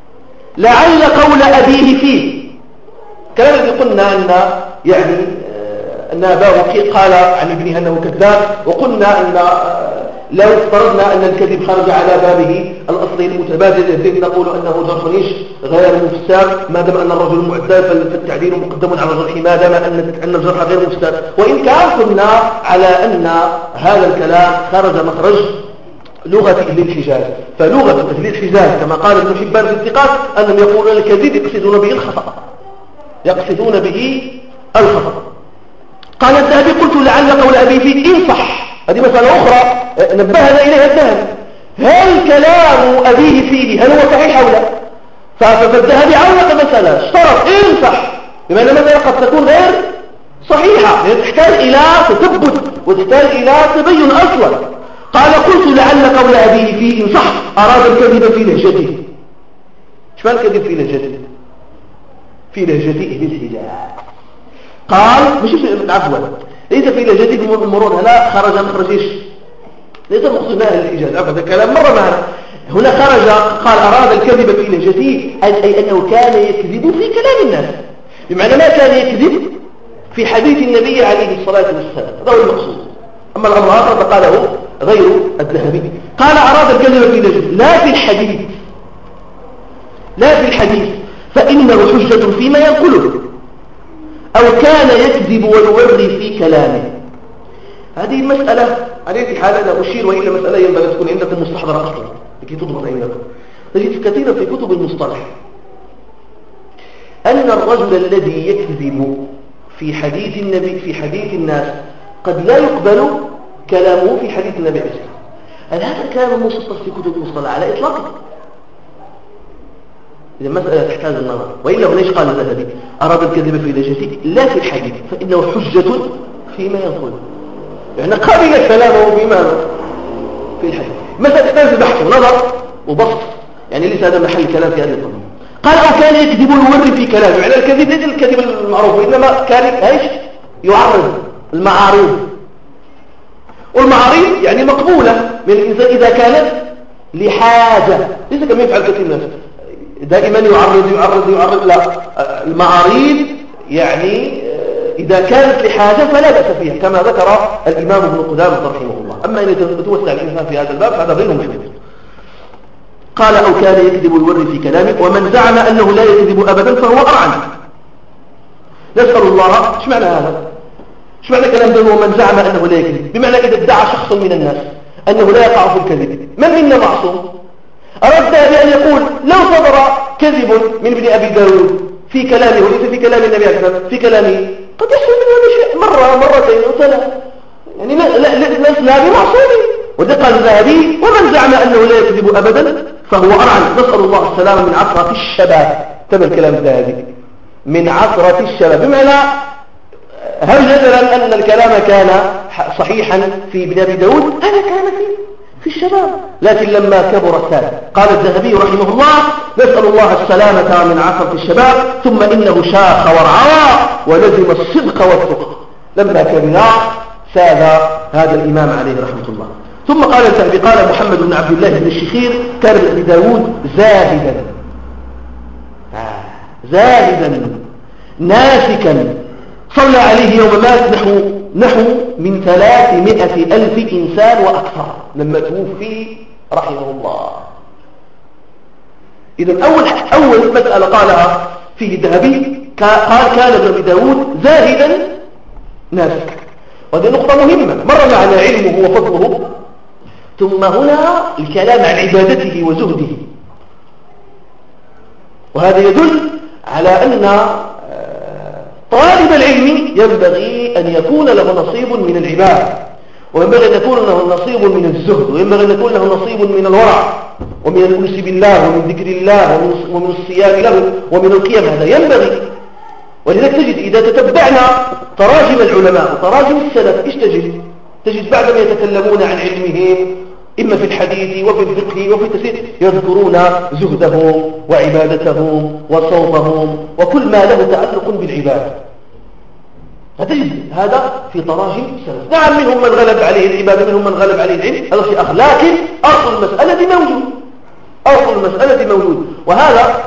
لعل قول أبيه فيه كلام الذي قلنا أن يعني أن أباه قال عن ابنه أنه كذاب، وقلنا أن لو افترضنا أن الكذب خرج على بابه الأصلي المتبادل الذي نقول أنه جرح غير مفسر ما دام أن الرجل معدل فالتعديل مقدم على الجرح ما دام أن الجرح غير مفسر. وإن كان قلنا على أن هذا الكلام خرج مخرج لغة أهل الحجاز، فلغة أهل الحجاز كما قال ابن حبان في الثقات أنهم يقولون الكذب يقصدون به الخطأ يقصدون به الخطأ. قال الذهبي قلت لعل قول أبي فيه إن صح، هذه مسألة أخرى نبهنا إليها الذهبي، هل كلام أبيه فيه هل هو صحيح أو لا؟ فالذهبي علق مسألة اشترط إن صح، بمعنى مثلا قد تكون غير صحيحة تحتاج إلى تثبت وتحتاج إلى تبين أصلا. قال قلت لعل قول أبيه فيه إن صح أراد الكذب في لهجته. ايش معنى الكذب في لهجته؟ في لهجته بالحجاز. قال مش عفوا ليس في لهجته المرون، لا خرج مخرج ايش؟ ليس مقصود أهل الحجاز، عفوا هذا الكلام مرة معنا. هنا خرج قال أراد الكذب في لهجته أي أنه كان يكذب في كلام الناس، بمعنى ما كان يكذب في حديث النبي عليه الصلاة والسلام، هذا هو المقصود. أما الأمر آخر فقاله غير الذهبي. قال أراد الكذب في لهجته لا في الحديث لا في الحديث فإنه حجة فيما ينقله، أو كان يكذب ويوري في كلامه. هذه المسألة على أي حال أنا أشير وإلى مسألة ينبغي تكون عندكم مستحضرة أصلا لكي تضبط عندكم. تجد كثيرا في كتب المصطلح أن الرجل الذي يكذب في حديث النبي في حديث الناس قد لا يقبل كلامه في حديث النبي عليه الصلاة والسلام. هل هذا الكلام مسطر في كتب المصطلح على إطلاقه؟ إذا مسألة تحتاج النظر. وإلا ليش قال الذهبي أراد الكذب في لهجته لا في الحديث فإنه حجة فيما يقوله، يعني قابل كلامه فيما في الحديث. مسألة تحتاج بحث ونظر وبسط، يعني ليس هذا محل الكلام في هذه القضية. قال أو كان يكذب ويوري في كلامه، يعني الكذب ليس الكذب المعروف وإنما كان ايش يعرض المعارض، والمعارض يعني مقبولة من الإنسان إذا كانت لحاجة، ليس كما يفعل كثير من الناس دائما يعرض يعرض يعرض لا، المعارض يعني إذا كانت لحاجة فلا بأس فيها كما ذكر الإمام ابن قدامة رحمه الله. أما إن يتوسع الإنسان في هذا الباب فهذا غير محدود. قال أو كان يكذب ويوري في كلامه ومن زعم أنه لا يكذب أبدا فهو أرعن. نسأل الله ايش معنى هذا؟ ايش معنى كلام ده ومن زعم أنه لا يكذب؟ بمعنى إذا ادعى شخص من الناس أنه لا يقع في الكذب، من منا معصوم؟ أراد بأن يقول لو صدر كذب من ابن أبي داود في كلامه وليس في كلام النبي عليه الصلاة والسلام في كلامه قد يحصل منه شيء مرة مرتين وثلاث، يعني لسنا بمعصومين. وده قال الذهبي ومن زعم أنه لا يكذب أبدا فهو أرعن، نسأل الله السلامة، من عثرة الشباب. تم الكلام ذلك من عثرة الشباب، بمعنى هل جدلا أن الكلام كان صحيحا في ابن أبي داود؟ هذا كان في في الشباب، لكن لما كبر ساد. قال الذهبي رحمه الله: نسأل الله السلامة من عثرة الشباب، ثم إنه شاخ ورعوى ولزم الصدق والتقى. لما كبر ساد هذا الإمام عليه رحمة الله. ثم قال الذهبي: قال محمد بن عبد الله بن الشخير: كان ابن داود زاهدا زاهدا ناسكا، صلى عليه يوم مات نحو نحو من ثلاثمائة ألف إنسان وأكثر لما توفي رحمه الله. إذن أول أول مسألة قالها فيه الذهبي، قال: كان ابن داود زاهدا ناسكا. وهذه نقطة مهمة، مر معنا علمه وفضله، ثم هنا الكلام عن عبادته وزهده. وهذا يدل على أن طالب العلم ينبغي أن يكون له نصيب من العبادة، وينبغي أن يكون له نصيب من الزهد، وينبغي أن يكون له نصيب من الورع ومن الأنس بالله ومن ذكر الله ومن الصيام له ومن القيام. هذا ينبغي. ولذلك تجد إذا تتبعنا تراجم العلماء وتراجم السلف، إيش تجد؟ تجد بعدما يتكلمون عن علمهم إما في الحديث وفي الفقه وفي التفسير يذكرون زهدهم وعبادتهم وصومهم وكل ما له تعلق بالعبادة. فتجد هذا في تراجم السلف. نعم، منهم من غلب عليه العبادة، منهم من غلب عليه العلم، هذا شيء آخر، لكن أصل المسألة موجود، أصل المسألة موجود. وهذا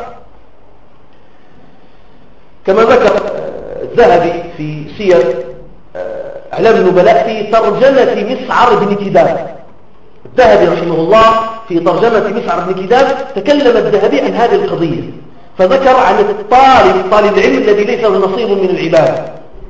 كما ذكر الذهبي في سير أعلام النبلاء في ترجمة مسعر بن كداد. الذهبي رحمه الله في ترجمة مسعر بن كداد تكلم الذهبي عن هذه القضية، فذكر عن الطالب طالب العلم الذي ليس له نصيب من العبادة.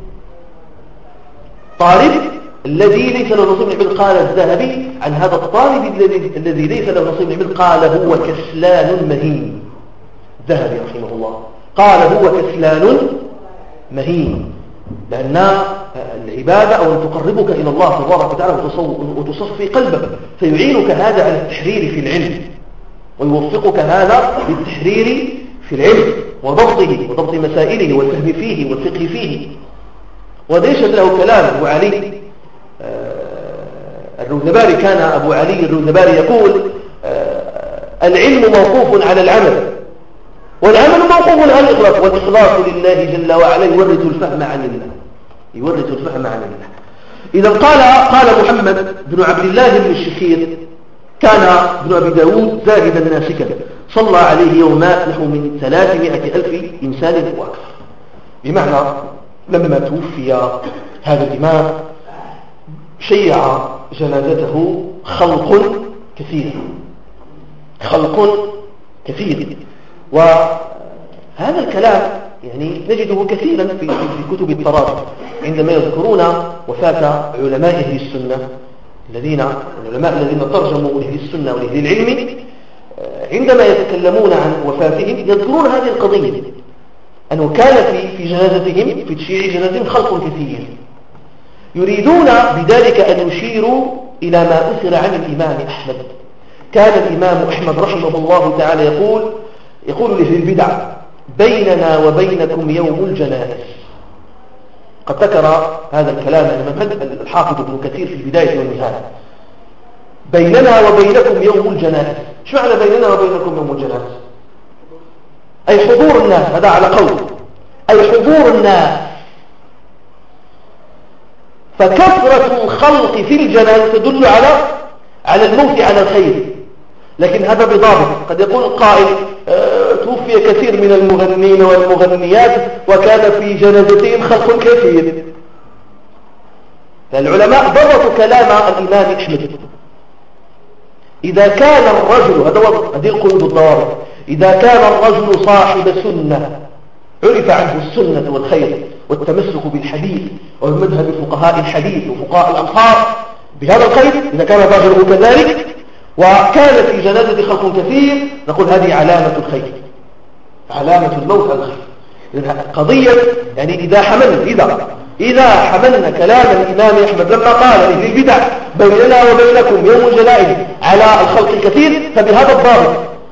طالب الذي ليس له نصيب من العبادة، قال الذهبي عن هذا الطالب الذي الذي ليس له نصيب من العبادة، قال: هو كسلان مهين. الذهبي رحمه الله قال: هو كسلان مهين، لأن العبادة أو أن تقربك إلى الله تبارك وتعالى وتصفي قلبك، فيعينك هذا على التحرير في العلم، ويوفقك هذا للتحرير في العلم وضبطه وضبط مسائله والفهم فيه والفقه فيه. وليس له كلام أبو علي الروذباري، كان أبو علي الروذباري يقول: العلم موقوف على العمل، والعمل موقوف على الإخلاص، والإخلاص لله جل وعلا يورث الفهم عن الله، يورث الفهم عن الله. إذا قال قال محمد بن عبد الله بن الشخير: كان ابن أبي داود زاهدا ناسكا، صلى عليه يوم نحو من ثلاثمائة ألف إنسان وأكثر. بمعنى لما توفي هذا الإمام شيع جنازته خلق كثير خلق كثير وهذا الكلام يعني نجده كثيرا في في كتب التراجم، عندما يذكرون وفاة علماء أهل السنة الذين العلماء الذين ترجموا لأهل السنة ولأهل العلم، عندما يتكلمون عن وفاتهم يذكرون هذه القضية، أنه كان في في جنازتهم في تشييع جنازتهم خلق كثير، يريدون بذلك أن يشيروا إلى ما أثر عن الإمام أحمد. كان الإمام أحمد رحمه الله تعالى يقول يقول لأهل البدع: بيننا وبينكم يوم الجنائز. قد ذكر هذا الكلام الإمام الحافظ ابن كثير في البداية والنهاية: بيننا وبينكم يوم الجنائز. ايش معنى بيننا وبينكم يوم الجنائز؟ أي حضور الناس، هذا على قول، أي حضور الناس. فكثرة الخلق في الجنائز تدل على على الموت على الخير، لكن هذا بضابط. قد يقول القائل: أه توفي كثير من المغنين والمغنيات وكان في جنازتهم خلق كثير. فالعلماء ضبطوا كلام الإمام أحمد: إذا كان الرجل، هذه القيود الضوابط، إذا كان الرجل صاحب سنة عرف عنه السنة والخير والتمسك بالحديث وبمذهب فقهاء الحديث وفقهاء الأمصار بهذا الخير، إذا كان ظاهره كذلك وكان في جنازة خلق كثير، نقول هذه علامة الخير، علامة الموت على الخير. قضية يعني إذا حملنا إذا إذا حملنا كلام الإمام أحمد لما قال لأهل البدع: بيننا وبينكم يوم الجنائز على الخلق الكثير، فبهذا الضابط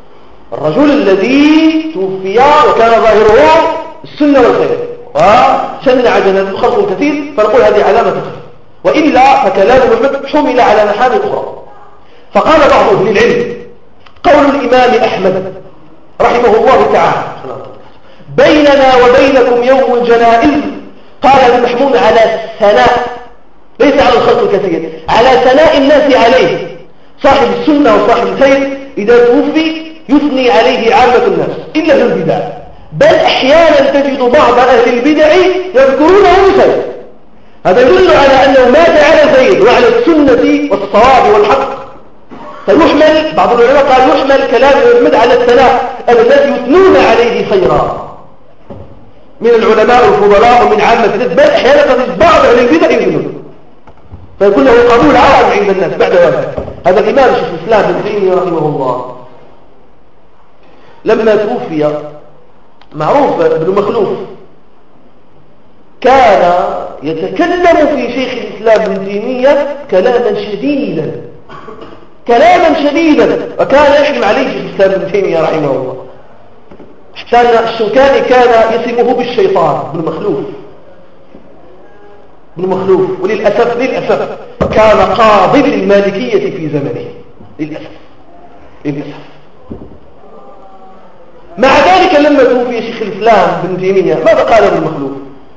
الرجل الذي توفي وكان ظاهره السنة والخير وشن عجلة خلق كثير، فنقول هذه علامة خير، وإلا فكلام محمد حمل على محامل أخرى. فقال بعض أهل العلم: قول الإمام أحمد رحمه الله تعالى: بيننا وبينكم يوم الجنائز، قال المحمود على الثناء، ليس على الخلق الكثير، على ثناء الناس عليه. صاحب السنة وصاحب الخير إذا توفي يثني عليه عامة الناس إلا في البدع، بل أحيانا تجد بعض أهل البدع يذكرونه بخير. هذا يدل على أنه مات على الخير وعلى السنة والصواب والحق. فيحمل بعض العلماء قال يحمل كلام محمد على الثناء الذي يثنون عليه خيرا من العلماء الفضلاء ومن عامة الناس، بل أحيانا تجد بعض أهل البدع يثنون، فيكون له قبول عام عند الناس بعد ذلك. هذا الإمام شيخ الإسلام ابن تيمية رحمه الله لما توفي، معروف ابن مخلوف كان يتكلم في شيخ الإسلام ابن تيمية كلاما شديدا كلاما شديدا وكان يحكم عليه شيخ الإسلام ابن تيمية رحمه الله. حتى أن الشوكاني كان يسمه بالشيطان ابن مخلوف ابن مخلوف وللأسف للأسف كان قاضي للمالكية في زمنه، للأسف للأسف. مع ذلك لما توفي شيخ الإسلام ابن تيمية ماذا قال ابن مخلوف؟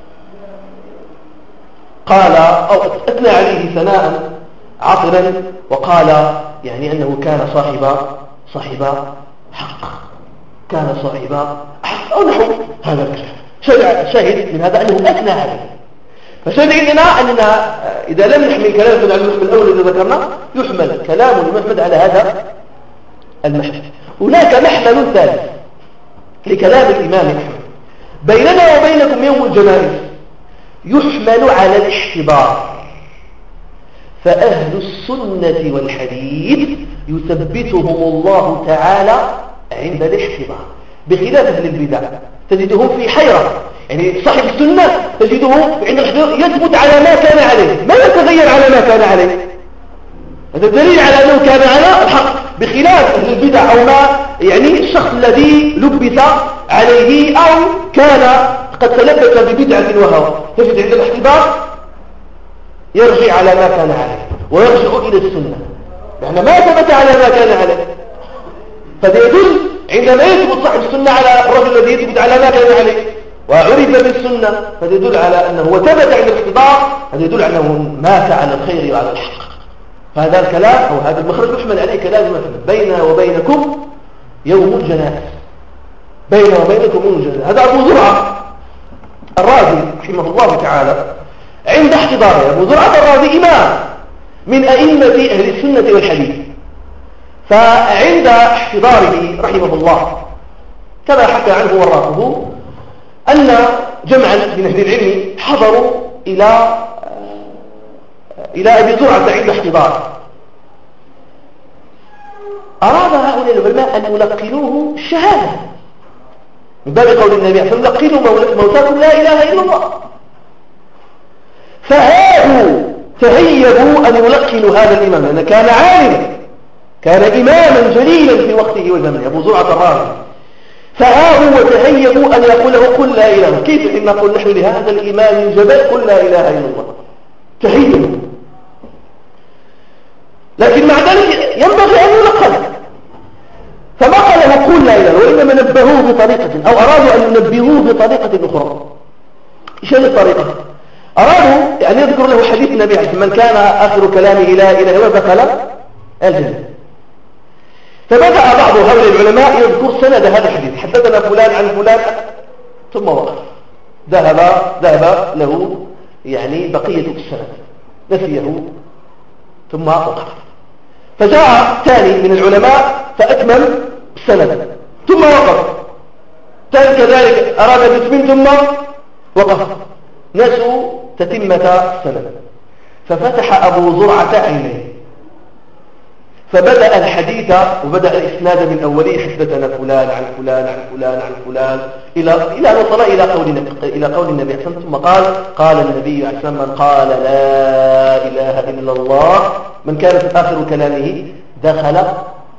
قال أو أثنى عليه ثناء عطرا وقال يعني أنه كان صاحب صاحب حق، كان صاحب حق أو نحو هذا الكلام. شاهد من هذا أنه أثنى عليه. فشاهد عندنا أننا إذا لم نحمل كلام على المحمل الأول الذي ذكرنا يحمل كلام المحمد على هذا المحمل. هناك محمل ثالث لكلام الإمام أحمد: بيننا وبينكم يوم الجنائز، يحمل على الاحتضار، فأهل السنة والحديث يثبتهم الله تعالى عند الاحتضار، بخلاف أهل البدع تجدهم في حيرة. يعني صاحب السنة تجده عند الاحتضار يثبت على ما كان عليه، ما يتغير على ما كان عليه. هذا دليل على أنه كان على الحق، بخلاف أهل البدع أو ما يعني الشخص الذي لبث عليه أو كان قد تلبس ببدعة وهوى، تجد عند الاحتضار يرجع على ما كان عليه ويرجع إلى السنة، لأن ما ثبت على ما كان عليه. فده يدل عندما يثبت صاحب السنة على الرجل الذي يثبت على ما كان عليه وعرف بالسنة، فده يدل على أنه وثبت عند الاحتضار، هذا يدل على أنه مات على الخير وعلى الحق. فهذا الكلام أو هذا المخرج يحمل عليه كلام مثلا: بيننا وبينكم يوم الجنائز، بيننا وبينكم يوم الجنائز. هذا أبو زرعة الرازي رحمه الله تعالى عند احتضاره. أبو زرعة الرازي إمام من أئمة أهل السنة والحديث، فعند احتضاره رحمه الله كما حكى عنه وراثه أن جمعا من أهل العلم حضروا إلى إلى أبي زرعة عند احتضاره. أراد هؤلاء العلماء أن يلقنوه الشهادة من باب قول النبي صلى الله عليه وسلم: لقنوا موتاكم لا إله إلا الله. فهادوا تهيبوا أن يلقنوا هذا الإمام، لأنه كان عالما، كان إماما جليلا في وقته وزمنه أبو زرعة الرازي. فهادوا وتهيبوا أن يقوله: قل لا إله. كيف إن نقول نحن لهذا الإمام الجبل قل لا إله إلا الله؟ تهيبوا. لكن مع ذلك ينبغي أن يلقن، فما قاله قل لا إله، وإنما نبهوه بطريقة أو أرادوا أن ينبهوه بطريقة أخرى. إيش هذه الطريقة؟ أرادوا أن يذكر له حديث النبي عليه الصلاة والسلام: من كان آخر كلامه لا إله إلا الله دخل الجنة. فبدأ بعض هؤلاء العلماء يذكر سند هذا الحديث: حدثنا فلان عن فلان، ثم وقف، ذهب ذهب له يعني بقية السند، نسيه ثم وقف. فجاء ثاني من العلماء فأتمم السند ثم وقف، ثاني كذلك أراد باسم ثم وقف، نسوا تتمة السند. ففتح أبو زرعة عينيه فبدأ الحديث وبدأ الإسناد من أوله: حدثنا فلان عن فلان عن فلان عن فلان إلى إلى أن وصل إلى قول إلى قول النبي صلى الله عليه وسلم. ثم قال: قال النبي عليه الصلاة والسلام: من قال لا إله إلا الله، من كانت آخر كلامه دخل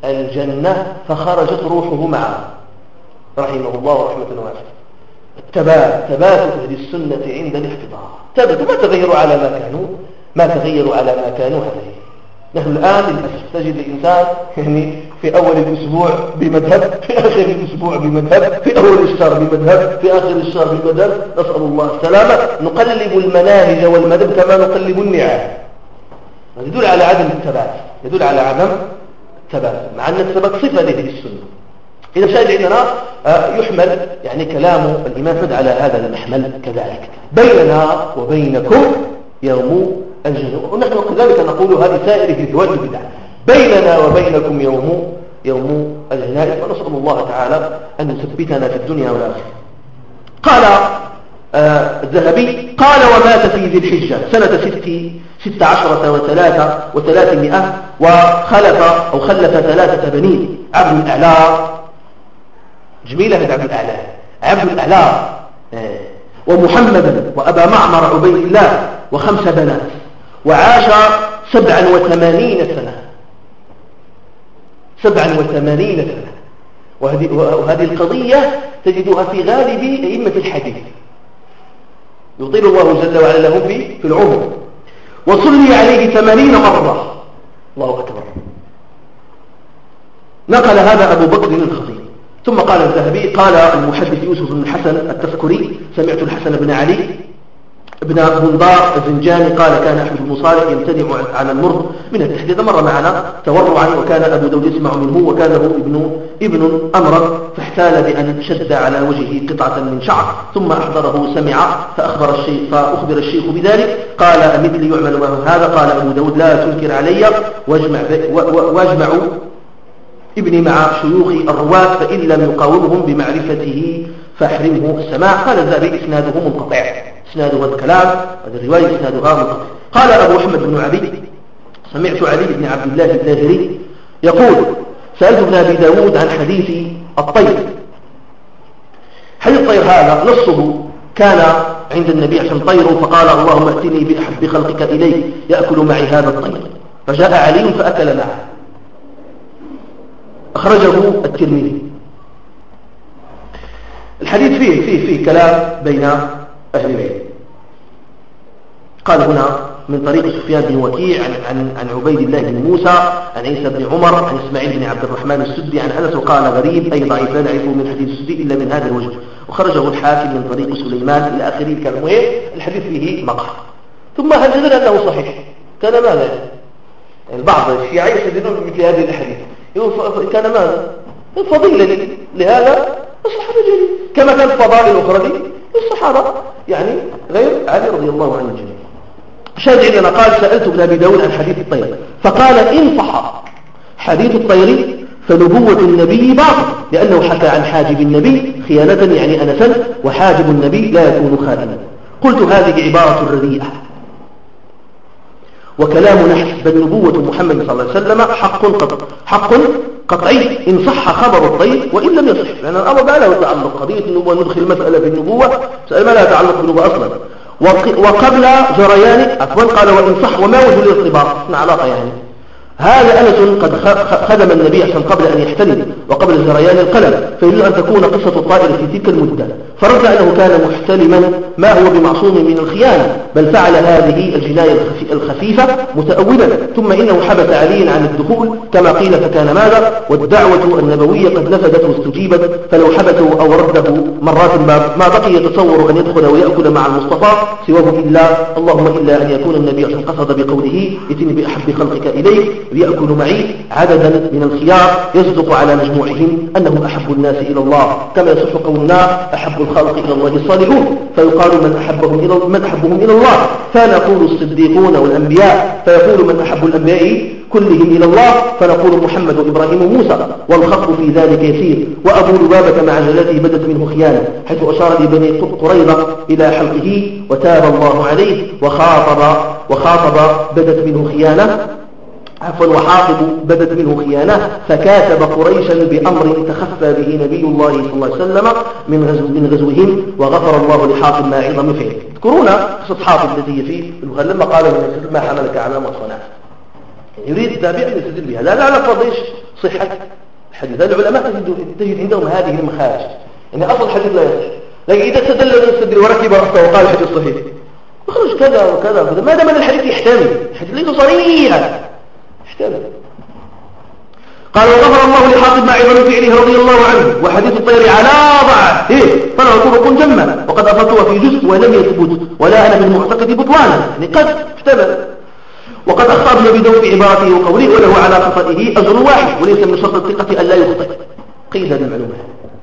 الجنة فخرجت روحه معه رحمه الله رحمة واسعة. التبات تبات أهل السنة عند الاحتضار، ثبتوا ما تغيروا على ما كانوا ما تغيروا على ما كانوا عليه. نحن الآن للأسف تجد الإنسان يعني في أول الأسبوع بمذهب، في آخر الأسبوع بمذهب، في أول الشهر بمذهب، في آخر الشهر بمذهب، نسأل الله السلامة. نقلب المناهج والمذهب كما نقلب النعام. هذا يدل على عدم الثبات، يدل على عدم الثبات، مع أن الثبات صفة لأهل السنة. إذا شاهد عندنا يحمل يعني كلام الإمام أحمد على هذا المحمل كذلك. بيننا وبينكم يوم الجنة، ونحن كذلك نقول هذه سائر في ذوات البدع، بيننا وبينكم يوم يوم الجنائز، ونسأل الله تعالى أن يثبتنا في الدنيا والآخرة. قال آه الذهبي قال ومات في ذي الحجة سنة ست ست عشرة وثلاثة وثلاثمائة، وخلف أو خلف ثلاثة بنين، عبد الأعلى، جميلة هذا عبد الأعلى، عبد الأعلى آه. ومحمدا وأبا معمر عبيد الله وخمس بنات، وعاش سبعا وثمانين سنة سبعا وثمانين سنة. وهذه, وهذه القضية تجدها في غالب أئمة الحديث، يطيل الله جل وعلا له في, في العمر. وصلي عليه ثمانين مرة، الله أكبر. نقل هذا أبو بكر الخطيب. ثم قال الذهبي قال المحدث يوسف بن الحسن التذكري سمعت الحسن بن علي ابن بندار الزنجاني قال كان أحمد بن صالح يمتنع على المر من التحديد، مر معنا تورعا، وكان أبو داود يسمع منه، وكان هو ابن ابن أمر، فاحتال بأن شد على وجهه قطعة من شعر، ثم أحضره سمع فأخبر الشيخ فأخبر الشيخ بذلك، قال أمثلي يعمل معه هذا؟ قال أبو داود لا تنكر علي، واجمع, واجمع ابني مع شيوخ الرواة فإن لم يقاومهم بمعرفته فاحرمه السماع. قال الذهبي إسناده منقطع، إسناد هذا الكلام هذه الرواية إسنادها منقطع. قال أبو أحمد بن عبيد سمعت علي بن عبد الله الباهري يقول سألت ابن أبي داود عن حديث الطير. حديث الطير هذا نصه كان عند النبي عشان طيره فقال اللهم ائتني بأحب خلقك إلي يأكل معي هذا الطير، فجاء علي فأكل معه. أخرجه الترمذي. الحديث فيه فيه فيه كلام بين أهل العلم. قال هنا من طريق سفيان بن وكيع عن, عن, عن عبيد الله بن موسى عن عيسى بن عمر عن إسماعيل بن عبد الرحمن السدي عن أنس وقال غريب أي ضعيف لا نعرفه من حديث السدي إلا من هذا الوجه، وخرجه الحاكم من طريق سليمان إلى آخره الكلام. الحديث فيه مقال. ثم هل يدل أنه صحيح؟ كان ماذا يعني بعض الشيعة يستدلون بمثل هذه الحديث كان ماذا فضيلة لهذا الصحابة جليل، كما كان فضائل أخرى للصحابة يعني غير علي رضي الله عنه الجميع. شاذ عندنا قال سألت ابن أبي داود عن حديث الطير فقال إن صح حديث الطير فنبوة النبي باطل، لأنه حكى عن حاجب النبي خيانة يعني أنسا، وحاجب النبي لا يكون خائنا. قلت هذه عبارة رديئة وكلام نحس، بل نبوة محمد صلى الله عليه وسلم حق قطع حق قطعي إن صح خبر الطير وإن لم يصح، لأن الأمر ما له تعلق قضية النبوة، ندخل المسألة في النبوة ما لا تعلق بالنبوة أصلا. وقبل جريان عفوا قال وإن صح وما وجه الارتباط ما علاقة يعني هذا أنس قد خدم النبي عشان قبل أن يحتلم وقبل جريان القلم، فيجوز أن تكون قصة الطائر في تلك المدة. فرد أنه كان محتلما ما هو بمعصوم من الخيانة، بل فعل هذه الجناية الخفيفة متأولا، ثم إنه حبس علي عن الدخول كما قيل فكان ماذا، والدعوة النبوية قد نفذت واستجيبت، فلو حبسه أو رده مرات ما بقي يتصور أن يدخل ويأكل مع المصطفى سواه إلا اللهم إلا أن يكون النبي عشان قصد بقوله ائتني بأحب خلقك إليك يأكل معي عددا من الخيار يصدق على مجموعهم أنهم أحب الناس إلى الله، كما يصح قولنا أحب الخلق إلى الله الصالحون، فيقال من أحبهم إلى من أحبهم إلى الله، فنقول الصديقون والأنبياء، فيقول من أحب الأنبياء كلهم إلى الله، فنقول محمد وإبراهيم وموسى، والخط في ذلك يسير. وأبو لبابة مع جلته بدت منه خيانة، حيث أشار لبني قريظة إلى حلقه وتاب الله عليه، وخاطب وخاطب بدت منه خيانة عفوا وحاطب بدت منه خيانة، فكاتب قريشا بأمر تخفى به نبي الله صلى الله عليه وسلم من غزو من غزوهم، وغفر الله لحاطب ما عظم فعله. تذكرون قصة حاطب التي في المغلب لما قال ما حملك على ما صنعت، يريد التابع أن يستدل بها، لا لا لا فضيش صحة الحديث. العلماء تجد عندهم هذه المخارج، يعني أصل الحديث لا يصح، لكن إذا استدل المستدل وركب رأسه وقال الحديث صحيح يخرج كذا وكذا وكذا، ما دام الحديث يحتمل، الحديث ليس صريحا يحتمل. قال وغفر الله لحاطب ما عظم فعله رضي الله عنه، وحديث الطير على ضعف إيه فله طرق جمة وقد أفرتها في جزء ولم يثبت ولا أنا بالمعتقد بطلانا، يعني قد احتمل. وقد أخطأ ابن أبي داود في عبارته وقوله وله على خطئه أجر واحد وليس من شرط الثقة أن لا يخطئ، قيد هذه المعلومة،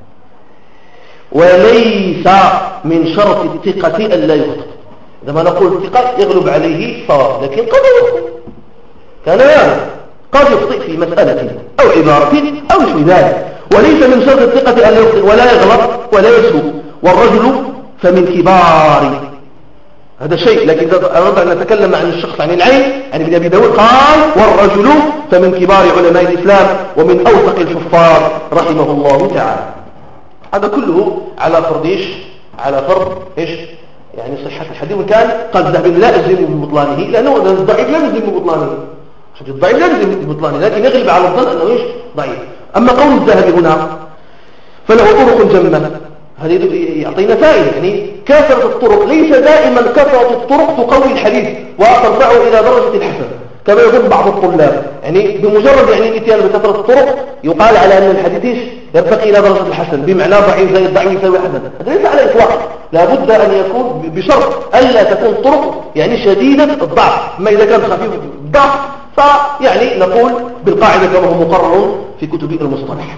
وليس من شرط الثقة أن لا يخطئ. عندما نقول الثقة يغلب عليه صواب، لكن قد يخطئ، كان يعني قد يخطئ في مسألة أو عبارة أو نحو ذلك، وليس من شرط الثقة أن لا يخطئ ولا يغلط ولا يسهو. والرجل فمن كبار، هذا شيء، لكن إذا أردنا أن نتكلم عن الشخص عن العين يعني ابن أبي داود قال والرجل فمن كبار علماء الإسلام ومن أوثق الحفاظ رحمه الله تعالى. هذا كله على فرض إيش؟ على فرض إيش؟ يعني صحة الحديث، وكان قد ذهب لا أجزم ببطلانه لأنه الضعيف لا يجزم ببطلانه، الضعيف لا يجزم ببطلانه، لكن يغلب على الظن أنه إيش؟ ضعيف. أما قول الذهبي هنا فله طرق جمة، هذا يعطينا فائدة، يعني كثرة الطرق ليس دائما كثرة الطرق تقوي الحديث وترفعه إلى درجة الحسن كما يقول بعض الطلاب، يعني بمجرد يعني الاتيان بكثرة الطرق يقال على أن الحديث يرتقي إلى درجة الحسن، بمعنى ضعيف زي الضعيف يساوي حسن، هذا ليس على الإطلاق، لابد أن يكون بشرط ألا تكون طرق يعني شديدة الضعف، أما إذا كان خفيف الضعف فيعني نقول بالقاعدة كما هو مقرر في كتب المصطلح.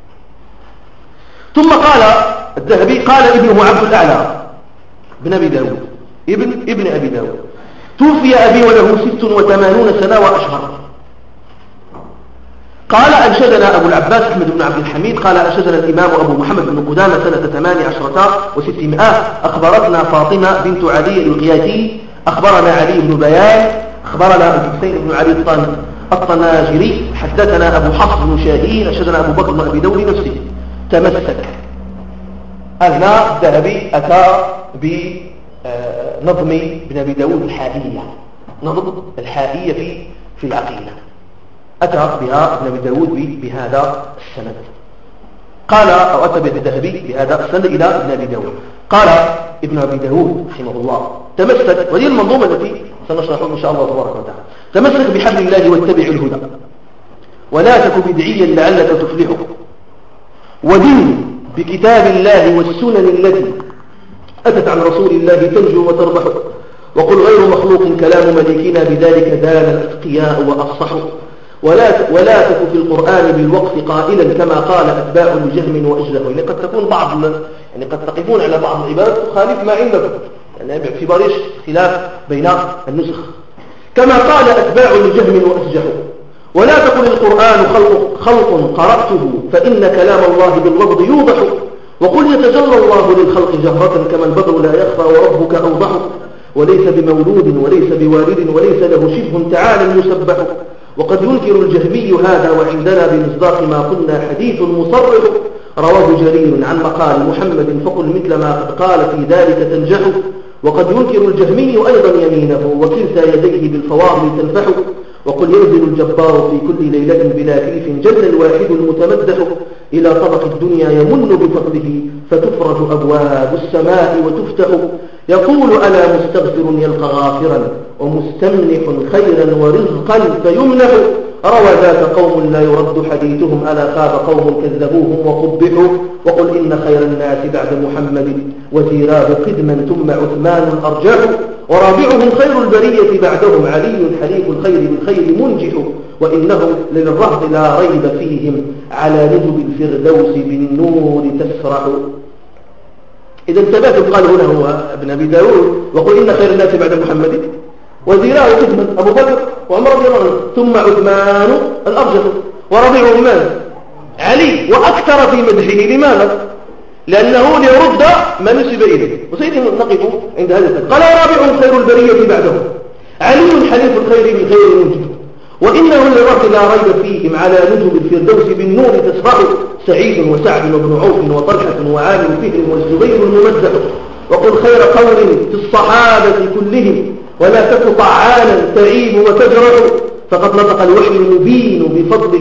ثم قال الذهبي قال ابنه عبد الأعلى بن أبي داود ابن ابن أبي داود توفي أبي وله ست وثمانون سنة وأشهر. قال أنشدنا أبو العباس أحمد بن عبد الحميد قال أنشدنا الإمام أبو محمد بن قدامة سنة ثمان عشرة وستمائة أخبرتنا فاطمة بنت علي القياتي أخبرنا علي بن بيان أخبرنا الحسين بن علي الطناجري حدثنا أبو حفص بن شاهين أنشدنا أبو بكر بن أبي داود نفسه تمسك. هنا الذهبي أتى بنظم ابن أبي داود الحائية، نظم الحائية في في العقيدة، أتى بها ابن أبي داود بهذا السند. قال أو أتى بالذهبي بهذا السند إلى ابن أبي داود. قال ابن أبي داود رحمه الله تمسك، وهي المنظومة التي سنشرحها إن شاء الله تبارك وتعالى. تمسك بحبل الله واتبع الهدى ولا تك بدعيا لعلك تفلح، ودين بكتاب الله والسنن التي أتت عن رسول الله تنجو وتربح، وقل غير مخلوق كلام مليكنا بذلك دان الأتقياء وأفصحوا، ولا ولا تك في القرآن بالوقف قائلا كما قال أتباع لجهم وأجله. يعني قد تكون بعض يعني قد تقفون على بعض العبارات تخالف ما عندكم، يعني في باريش خلاف بين النسخ، كما قال أتباع لجهم وأجله. ولا تقل القرآن خلق, خلق قرأته فإن كلام الله باللفظ يوضح، وقل يتجلى الله للخلق جهرة كما البدر لا يخفى وربك أوضح، وليس بمولود وليس بوالد وليس له شبه تعالى يسبح. وقد ينكر الجهمي هذا وعندنا بمصداق ما قلنا حديث مصرح، رواه جرير عن مقال محمد فقل مثل ما قد قال في ذلك تنجح. وقد ينكر الجهمي أيضا يمينه وكلتا يديه بالفواضل تنفح، وقل ينزل الجبار في كل ليلة بلا كيف جل الواحد المتمدح، إلى طبق الدنيا يمن بفضله فتفرج أبواب السماء وتفتح. يقول ألا مستغفر يلقى غافرا ومستمنح خيرا ورزقا فيمنح، روى ذاك قوم لا يرد حديثهم ألا خاب قوم كذبوهم وقبحوا. وقل إن خير الناس بعد محمد وزيراه قدما ثم عثمان الأرجح، ورابعهم خير البرية بعدهم علي حليف الخير بالخير منجح، وإنهم للرهط لا ريب فيهم على نجب الفردوس بالنور تسرح. إذا انتبهتم قال هنا هو ابن أبي داود وقل إن خير الناس بعد محمد وزيراه قدما أبو بكر وعمر رضي الله عنه ثم عثمان الأرجح، ورابعهم من؟ علي، وأكثر في مدحه. لماذا؟ لأنه ليرد ما نسب إليه. وسيدنا نقف عند هذا الفرق. قال ورابعهم خير البرية بعدهم علي حليف الخير بالخير منجح، وإنه للرهط لا ريب فيهم على نجم الفردوس بالنور تسرح، سعيد وسعد وابن عوف وطلحة وعامر فهر والزبير الممدح. وقل خير قول في الصحابة كلهم ولا تك طعانا تعيب وتجرح، فقد نطق الوحي المبين بفضلهم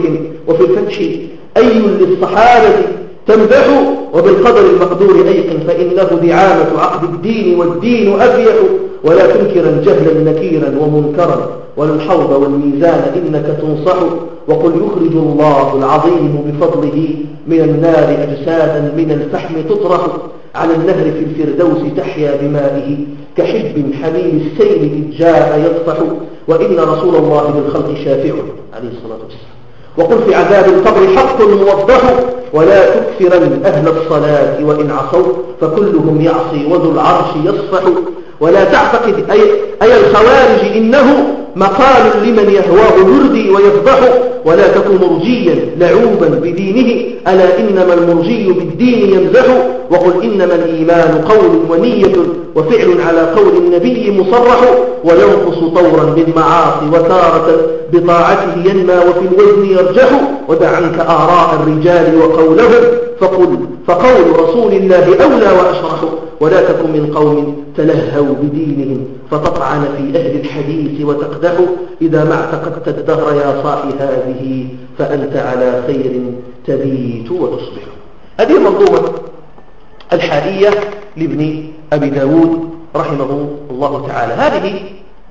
وفي الفتح أي للصحابة تمدح وبالقدر المقدور أيقن فإنه دعامة عقد الدين والدين أفيح ولا تنكرا جهلا نكيرا ومنكرا ولا الحوض والميزان إنك تنصح وقل يخرج الله العظيم بفضله من النار أجسادا من الفحم تطرح على النهر في الفردوس تحيا بمائه كحب حميم السيل إذ جاء يطفح وإن رسول الله للخلق شافع عليه الصلاة والسلام وقل في عذاب القبر حق موضح ولا تكثرن أهل الصلاة وإن عصوا فكلهم يعصي وذو العرش يصفح ولا تعتقد أي, أي الخوارج إنه مقال لمن يهواه يردي ويفضح ولا تكن مرجيا لعوبا بدينه ألا إنما المرجي بالدين يمزح وقل إنما الإيمان قول ونية وفعل على قول النبي مصرح وينقص طورا بالمعاصي وتارة بطاعته ينمى وفي الوزن يرجح ودع عنك آراء الرجال وقولهم فقل فقول رسول الله أولى وأشرح ولا تكن من قوم تلهوا بدينهم فتطعن في أهل الحديث وتقدح إذا ما اعتقدت الدهر يا صاحي هذه فأنت على خير تبيت وتصبح. هذه المنظومة الحائية لابن أبي داود رحمه الله تعالى. هذه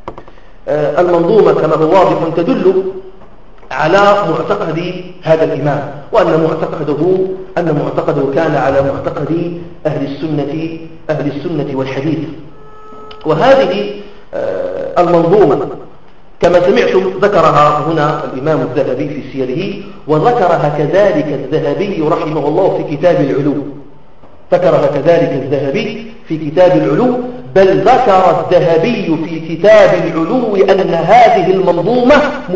المنظومة كما هو واضح تدل على معتقد هذا الإمام وأن معتقده أن معتقده كان على معتقد أهل السنة أهل السنة والحديث. وهذه المنظومة كما سمعتم ذكرها هنا الإمام الذهبي في سيره وذكرها كذلك الذهبي رحمه الله في كتاب العلو ذكرها كذلك الذهبي في كتاب العلو بل ذكر الذهبي في كتاب العلو أن هذه المنظومة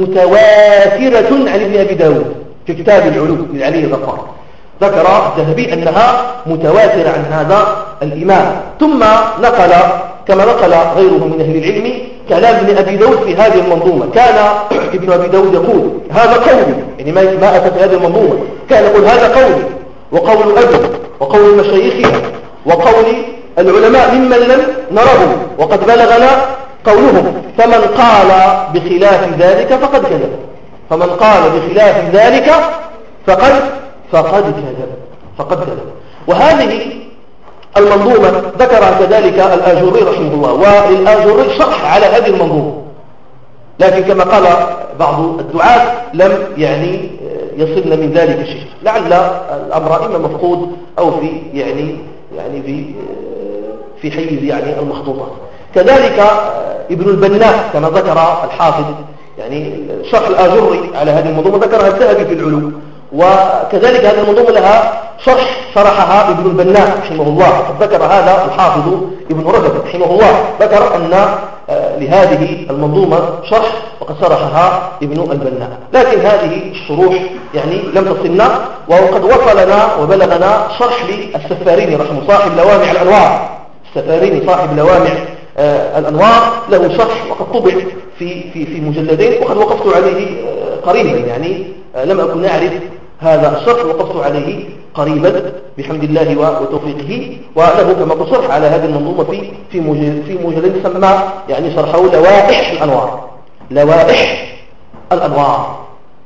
متواترة عن ابن أبي داود في كتاب العلو لعلي الغفار ذكر الذهبي أنها متواترة عن هذا الإمام. ثم نقل كما نقل غيره من أهل العلم كلام ابن أبي داود في هذه المنظومة. كان ابن أبي داود يقول هذا قولي يعني ما أتى في هذه المنظومة كان يقول هذا قولي وقول أبي وقول مشايخنا وقول العلماء ممن لم نرهم وقد بلغنا قولهم فمن قال بخلاف ذلك فقد كذب فمن قال بخلاف ذلك فقد فقد كذب فقد كذب. وهذه المنظومة ذكرها كذلك الآجوري رحمه الله والآجوري شرح على هذه المنظومة لكن كما قال بعض الدعاة لم يعني يصلنا من ذلك شيء لعل الأمر إما مفقود أو في يعني يعني في في حيز يعني المخطوطات. كذلك ابن البناء كما ذكر الحافظ يعني شرح الآجري على هذه المنظومة ذكرها الذهبي في العلو وكذلك هذه المنظومة لها شرح شرحها ابن البناء رحمه الله. ذكر هذا الحافظ ابن رجب رحمه الله ذكر أن لهذه المنظومة شرح وقد شرحها ابن البناء لكن هذه الشروح يعني لم تصلنا وقد وصلنا وبلغنا شرح للسفاريني رحمه صاحب لوامع الأنوار. السفاريني صاحب لوامع آه الأنوار له شرح وقد طبع في في في مجلدين وقد وقفت عليه آه قريبا يعني آه لم أكن أعرف هذا الشرح وقفت عليه قريبا بحمد الله وتوفيقه وله كما قلت شرح على هذه المنظومة في في مجلد في مجلد سمى يعني شرحه لوائح الأنوار لوائح الأنوار.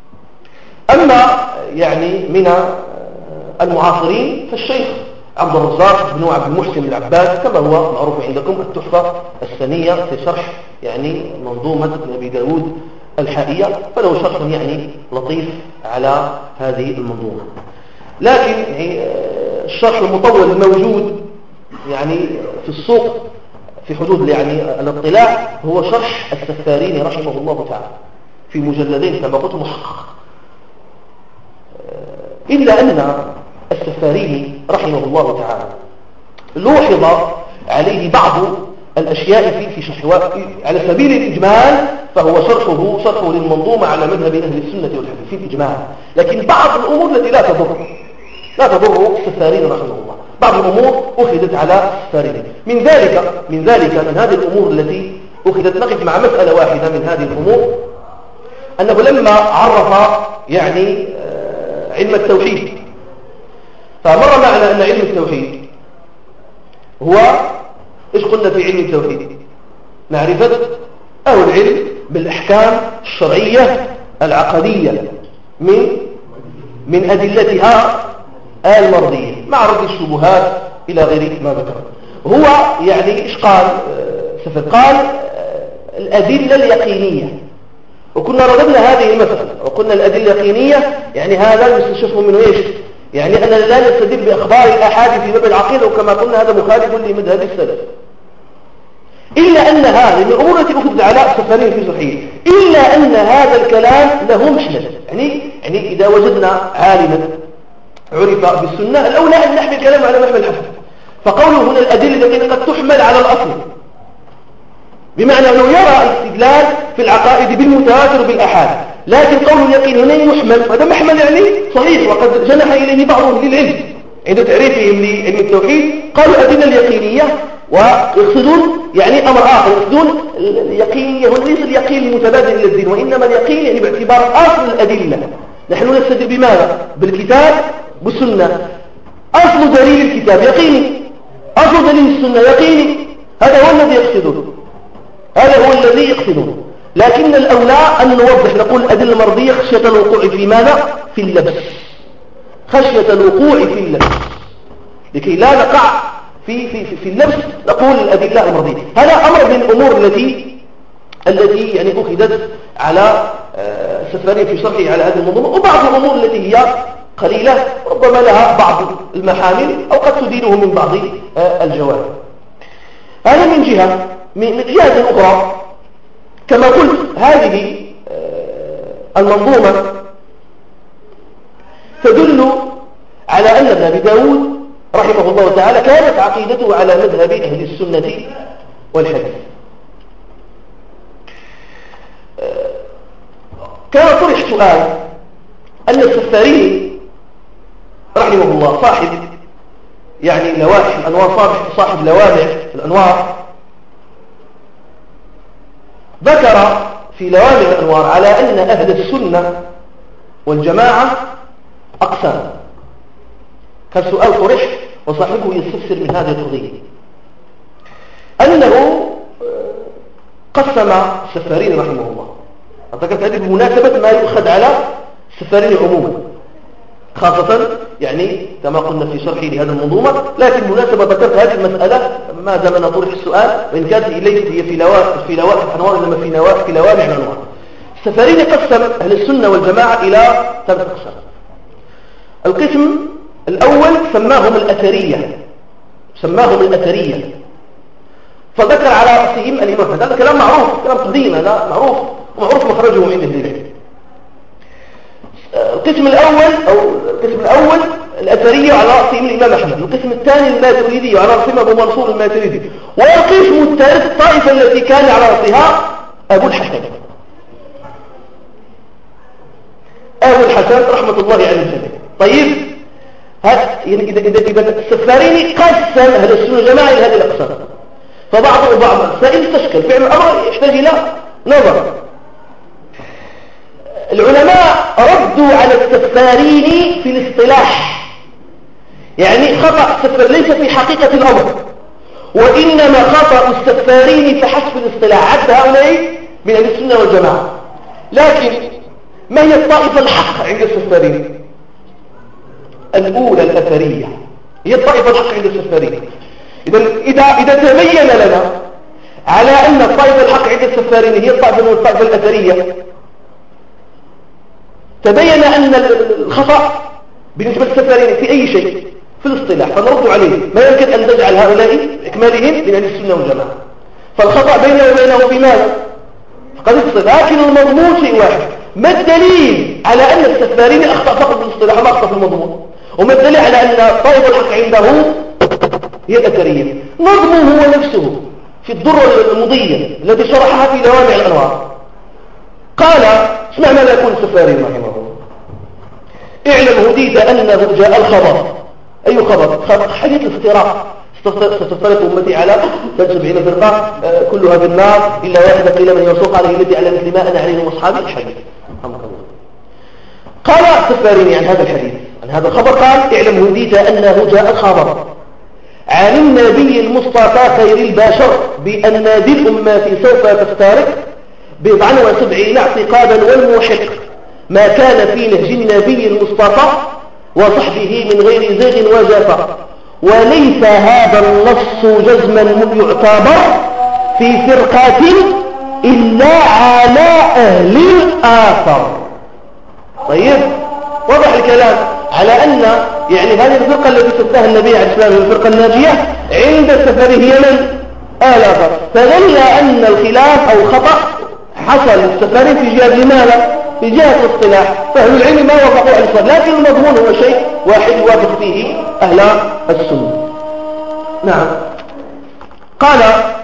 أما يعني من المعاصرين فالشيخ عبد الرزاق بن عبد المحسن العباد كما هو معروف عندكم التحفة الثانية في شرح يعني منظومة ابن أبي داود الحائية فله شرح يعني لطيف على هذه المنظومة. لكن يعني الشرح المطول الموجود يعني في السوق في حدود يعني الاطلاع هو شرح السفاريني رحمه الله تعالى في مجلدين كما قلت محقق. إلا أن السفاريني رحمه الله تعالى لوحظ عليه بعض الأشياء في في شرحه على سبيل الإجمال فهو شرحه شرحه للمنظومة على مذهب أهل السنة والحديث في الإجمال لكن بعض الأمور التي لا تضر لا تضر السفاريني رحمه الله بعض الأمور أخذت على السفاريني من ذلك من ذلك من هذه الأمور التي أخذت نقف مع مسألة واحدة من هذه الأمور أنه لما عرف يعني علم التوحيد فمر معنا أن علم التوحيد هو إيش قلنا في علم التوحيد معرفة أو العلم بالأحكام الشرعية العقدية من من أدلتها المرضية مع رد الشبهات إلى غير ما ذكر. هو يعني إيش قال سفر؟ قال الأدلة اليقينية، وكنا رددنا هذه المسألة وقلنا الأدلة اليقينية يعني هذا يستشف منه إيش؟ يعني أننا لا نستدل بأخبار الأحاديث في باب العقيدة، وكما قلنا هذا مخالف لمذهب السلف. إلا أن هذه من الأمور التي أخذت على سفرين في صحيح، إلا أن هذا الكلام له محمل. يعني يعني إذا وجدنا عالما عرف بالسنة الأولى أن نحمل الكلام على محمل الحسن. فقوله هنا الأدلة التي قد تحمل على الأصل، بمعنى أنه يرى الاستدلال في العقائد بالمتواتر بالأحاد، لكن قول اليقين هنا يحمل، هذا محمل يعني صحيح، وقد جنح إليه بعض أهل العلم عند تعريفهم لعلم التوحيد قالوا الأدلة اليقينية، ويقصدون يعني أمر آخر، يقصدون اليقينية هنا ليس اليقين المتبادل إلى الدين، وإنما اليقين يعني باعتبار أصل الأدلة. نحن نستدل بماذا؟ بالكتاب والسنة. أصل دليل الكتاب يقيني، أصل دليل السنة يقيني، هذا هو الذي يقصدون، هذا هو الذي يقصدون. لكن الأولى أن نوضح، نقول الأدلة المرضية خشية الوقوع في ماذا؟ في اللبس، خشية الوقوع في اللبس، لكي لا نقع في في في اللبس نقول الأدلة المرضية. هذا أمر من الأمور التي التي يعني أخذت على سفرين في شرحه على هذه المنظومة، وبعض الأمور التي هي قليلة ربما لها بعض المحامل أو قد تدينه من بعض الجوانب. هذا من جهة. من جهة أخرى كما قلت هذه المنظومة تدل على أن ابن أبي داود رحمه الله تعالى كانت عقيدته على مذهب أهل السنة والحديث. كان طرح سؤال أن السفاري رحمه الله صاحب يعني لوائح الأنوار، صاحب, صاحب لوامع الأنوار، ذكر في لوامع الأنوار على أن أهل السنة والجماعة أقسام. كان سؤال طرح وصاحبه يستفسر من هذه القضية، أنه قسم السفارين رحمه الله. ذكرت هذه بمناسبة ما يؤخذ على السفارين عموما، خاصة يعني كما قلنا في شرحي لهذا المنظومة، لكن مناسبة ذكرت هذه المسألة ما زمن طرح السؤال، وإن كانت ليست هي في لوائح في لوائح الأنوار إنما في لوائح في لوامع الأنوار. السفارين قسم أهل السنة والجماعة إلى ثلاث أقسام. القسم الأول سماهم الأثرية، سماهم الأثرية، فذكر على رأسهم الإمام. هذا كلام معروف، كلام قديم، هذا معروف ومعروف مخرجه من أهل العلم. القسم الأول أو القسم الأول الأثرية على رأسهم الإمام أحمد، القسم الثاني الماتريدي على رأسهم أبو منصور الماتريدي، والقسم الثالث الطائفة التي كان على رأسها أبو الحسن أبو الحسن رحمة الله عليه الجميع. طيب يعني إذا إذا إذا السفارين قسم أهل السنة والجماعة إلى هذه الأقسام، فبعضهم بعضا سائل تشكل فعل الأمر يحتاج إلى نظر. العلماء ردوا على السفارين في الاصطلاح، يعني خطأ السفار ليس في حقيقة الأمر، وإنما خطأ السفارين فحسب الاصطلاح. عد هؤلاء من أهل السنة والجماعة، لكن ما هي الطائفة الحق عند السفارين؟ الأولى الأثرية هي الطائفة الحق عند السفارين. إذا إذا إذا تبين لنا على أن الطائفة الحق عند السفارين هي الطائفة الطائفة الأثرية، تبين أن الخطأ بالنسبة للسفارين في أي شيء في الاصطلاح، فنرد عليه. ما يمكن أن نجعل هؤلاء إكمالهم من أهل السنة والجماعة، فالخطأ بينه وبينه بماذا؟ قد الاصطلاح، لكن المضمون شيء واحد. ما الدليل على أن السفارين أخطأ فقط في الاصطلاح وما أخطأ في المضمون؟ وما الدليل على أن الطائفة الحق عنده هي الأثرية؟ نظمه هو نفسه في الدرة المضية التي شرحها في لوامع الأنوار قال: اسمع ماذا يقول السفاري رحمه الله: اعلم هديت أنه جاء الخبر. أي خبر؟ خبر حديث الافتراق، ستفترق أمتي على سبعين فرقة كلها بالنار إلا واحدة قيل من يرسوق عليه التي على مثل ما أنا عليه وأصحابي. الحديث رحمه الله. قال السفاري عن هذا الحديث عن هذا الخبر قال: اعلم هديت أنه جاء الخبر عن النبي المصطفى خير البشر بأن ذي الأمة سوف تفترق بضعا وسبعين اعتقادا والموحق ما كان في نهج النبي المصطفى وصحبه من غير زيغ وجفا، وليس هذا النص جزما يعتبر في فرقة إلا على أهل الآثر. طيب، وضح الكلام على أن يعني هذه الفرقة التي سبتها النبي عليه الصلاة والسلام الفرقة الناجية عند السفر هي من؟ أهل الآثر. فظل أن الخلاف أو خطأ حصل السفر في جهة لماذا؟ في جهة الاصطلاح، فأهل العلم ما وافقوا على الصلاة، لكن المضمون هو شيء واحد يوافق فيه أهل السنة. نعم. قال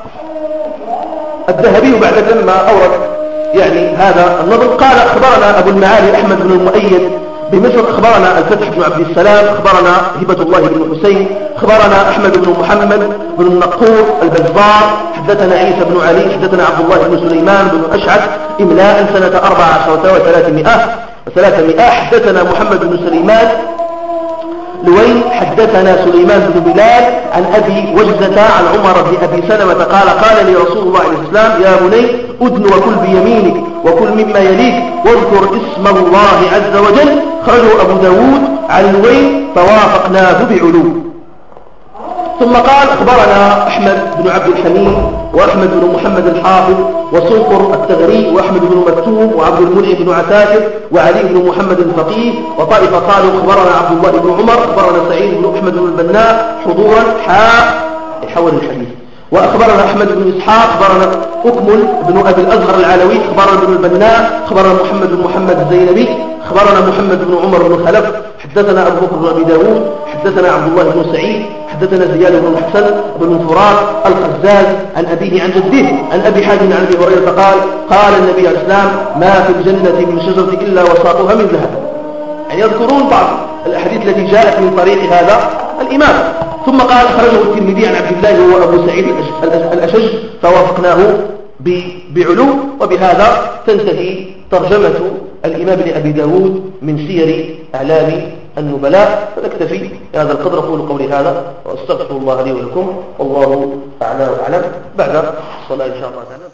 الذهبي بعد لما أورد يعني هذا النظر قال: أخبرنا أبو المعالي أحمد بن المؤيد بمصر، أخبرنا الفتح بن عبد السلام، أخبرنا هبة الله بن حسين، أخبرنا أحمد بن محمد بن النقور البزار، حدثنا عيسى بن علي، حدثنا عبد الله بن سليمان بن أشعث إملاء سنة أربع عشرة وثلاثمائة وثلاثمائة. حدثنا محمد بن سليمان لوين، حدثنا سليمان بن بلال عن أبي وجزة عن عمر بن أبي سلمة قال: قال لي رسول الله عليه السلام: يا بني أدن وكل بيمينك وكل مما يليك واذكر اسم الله عز وجل. خرجه أبو داود عن لوين فوافقناه بعلو. ثم قال: أخبرنا أحمد بن عبد الحميد وأحمد بن محمد الحافظ وسنقر التغري وأحمد بن مكتوب وعبد المنعم بن عساكر وعلي بن محمد الفقيه وطائفة قالوا: أخبرنا عبد الله بن عمر، أخبرنا سعيد بن أحمد بن البناء حضورا حاء يحول الحديث. وأخبرنا أحمد بن إسحاق، أخبرنا أكمل بن أبي الأزهر العلوي، أخبرنا ابن البناء، أخبرنا محمد بن محمد الزينبي، أخبرنا محمد بن عمر بن خلف، حدثنا أبو بكر بن أبي داود، حدثنا عبد الله بن سعيد، حدثنا زياد بن الحسن بن فرات الخزاز عن أبيه عن جده عن أبي حازم عن أبي هريرة قال: قال النبي عليه السلام: ما في الجنة من شجرة إلا وساطها من ذهب. يعني يذكرون بعض الأحاديث التي جاءت من طريق هذا الإمام. ثم قال: خرجه الترمذي عن عبد الله هو أبو سعيد الأشج فوافقناه بعلو. وبهذا تنتهي ترجمة الإمام ابن أبي داود من سير أعلام النبلاء. فنكتفي بهذا القدر. أقول قولي هذا وأستغفر الله لي ولكم، والله أعلى وأعلم. بعد الصلاة إن شاء الله تعالى.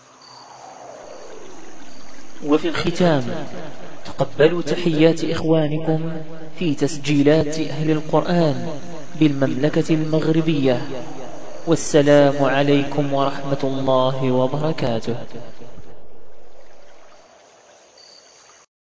وفي الختام تقبلوا تحيات إخوانكم في تسجيلات أهل القرآن بالمملكة المغربية، والسلام عليكم ورحمة الله وبركاته.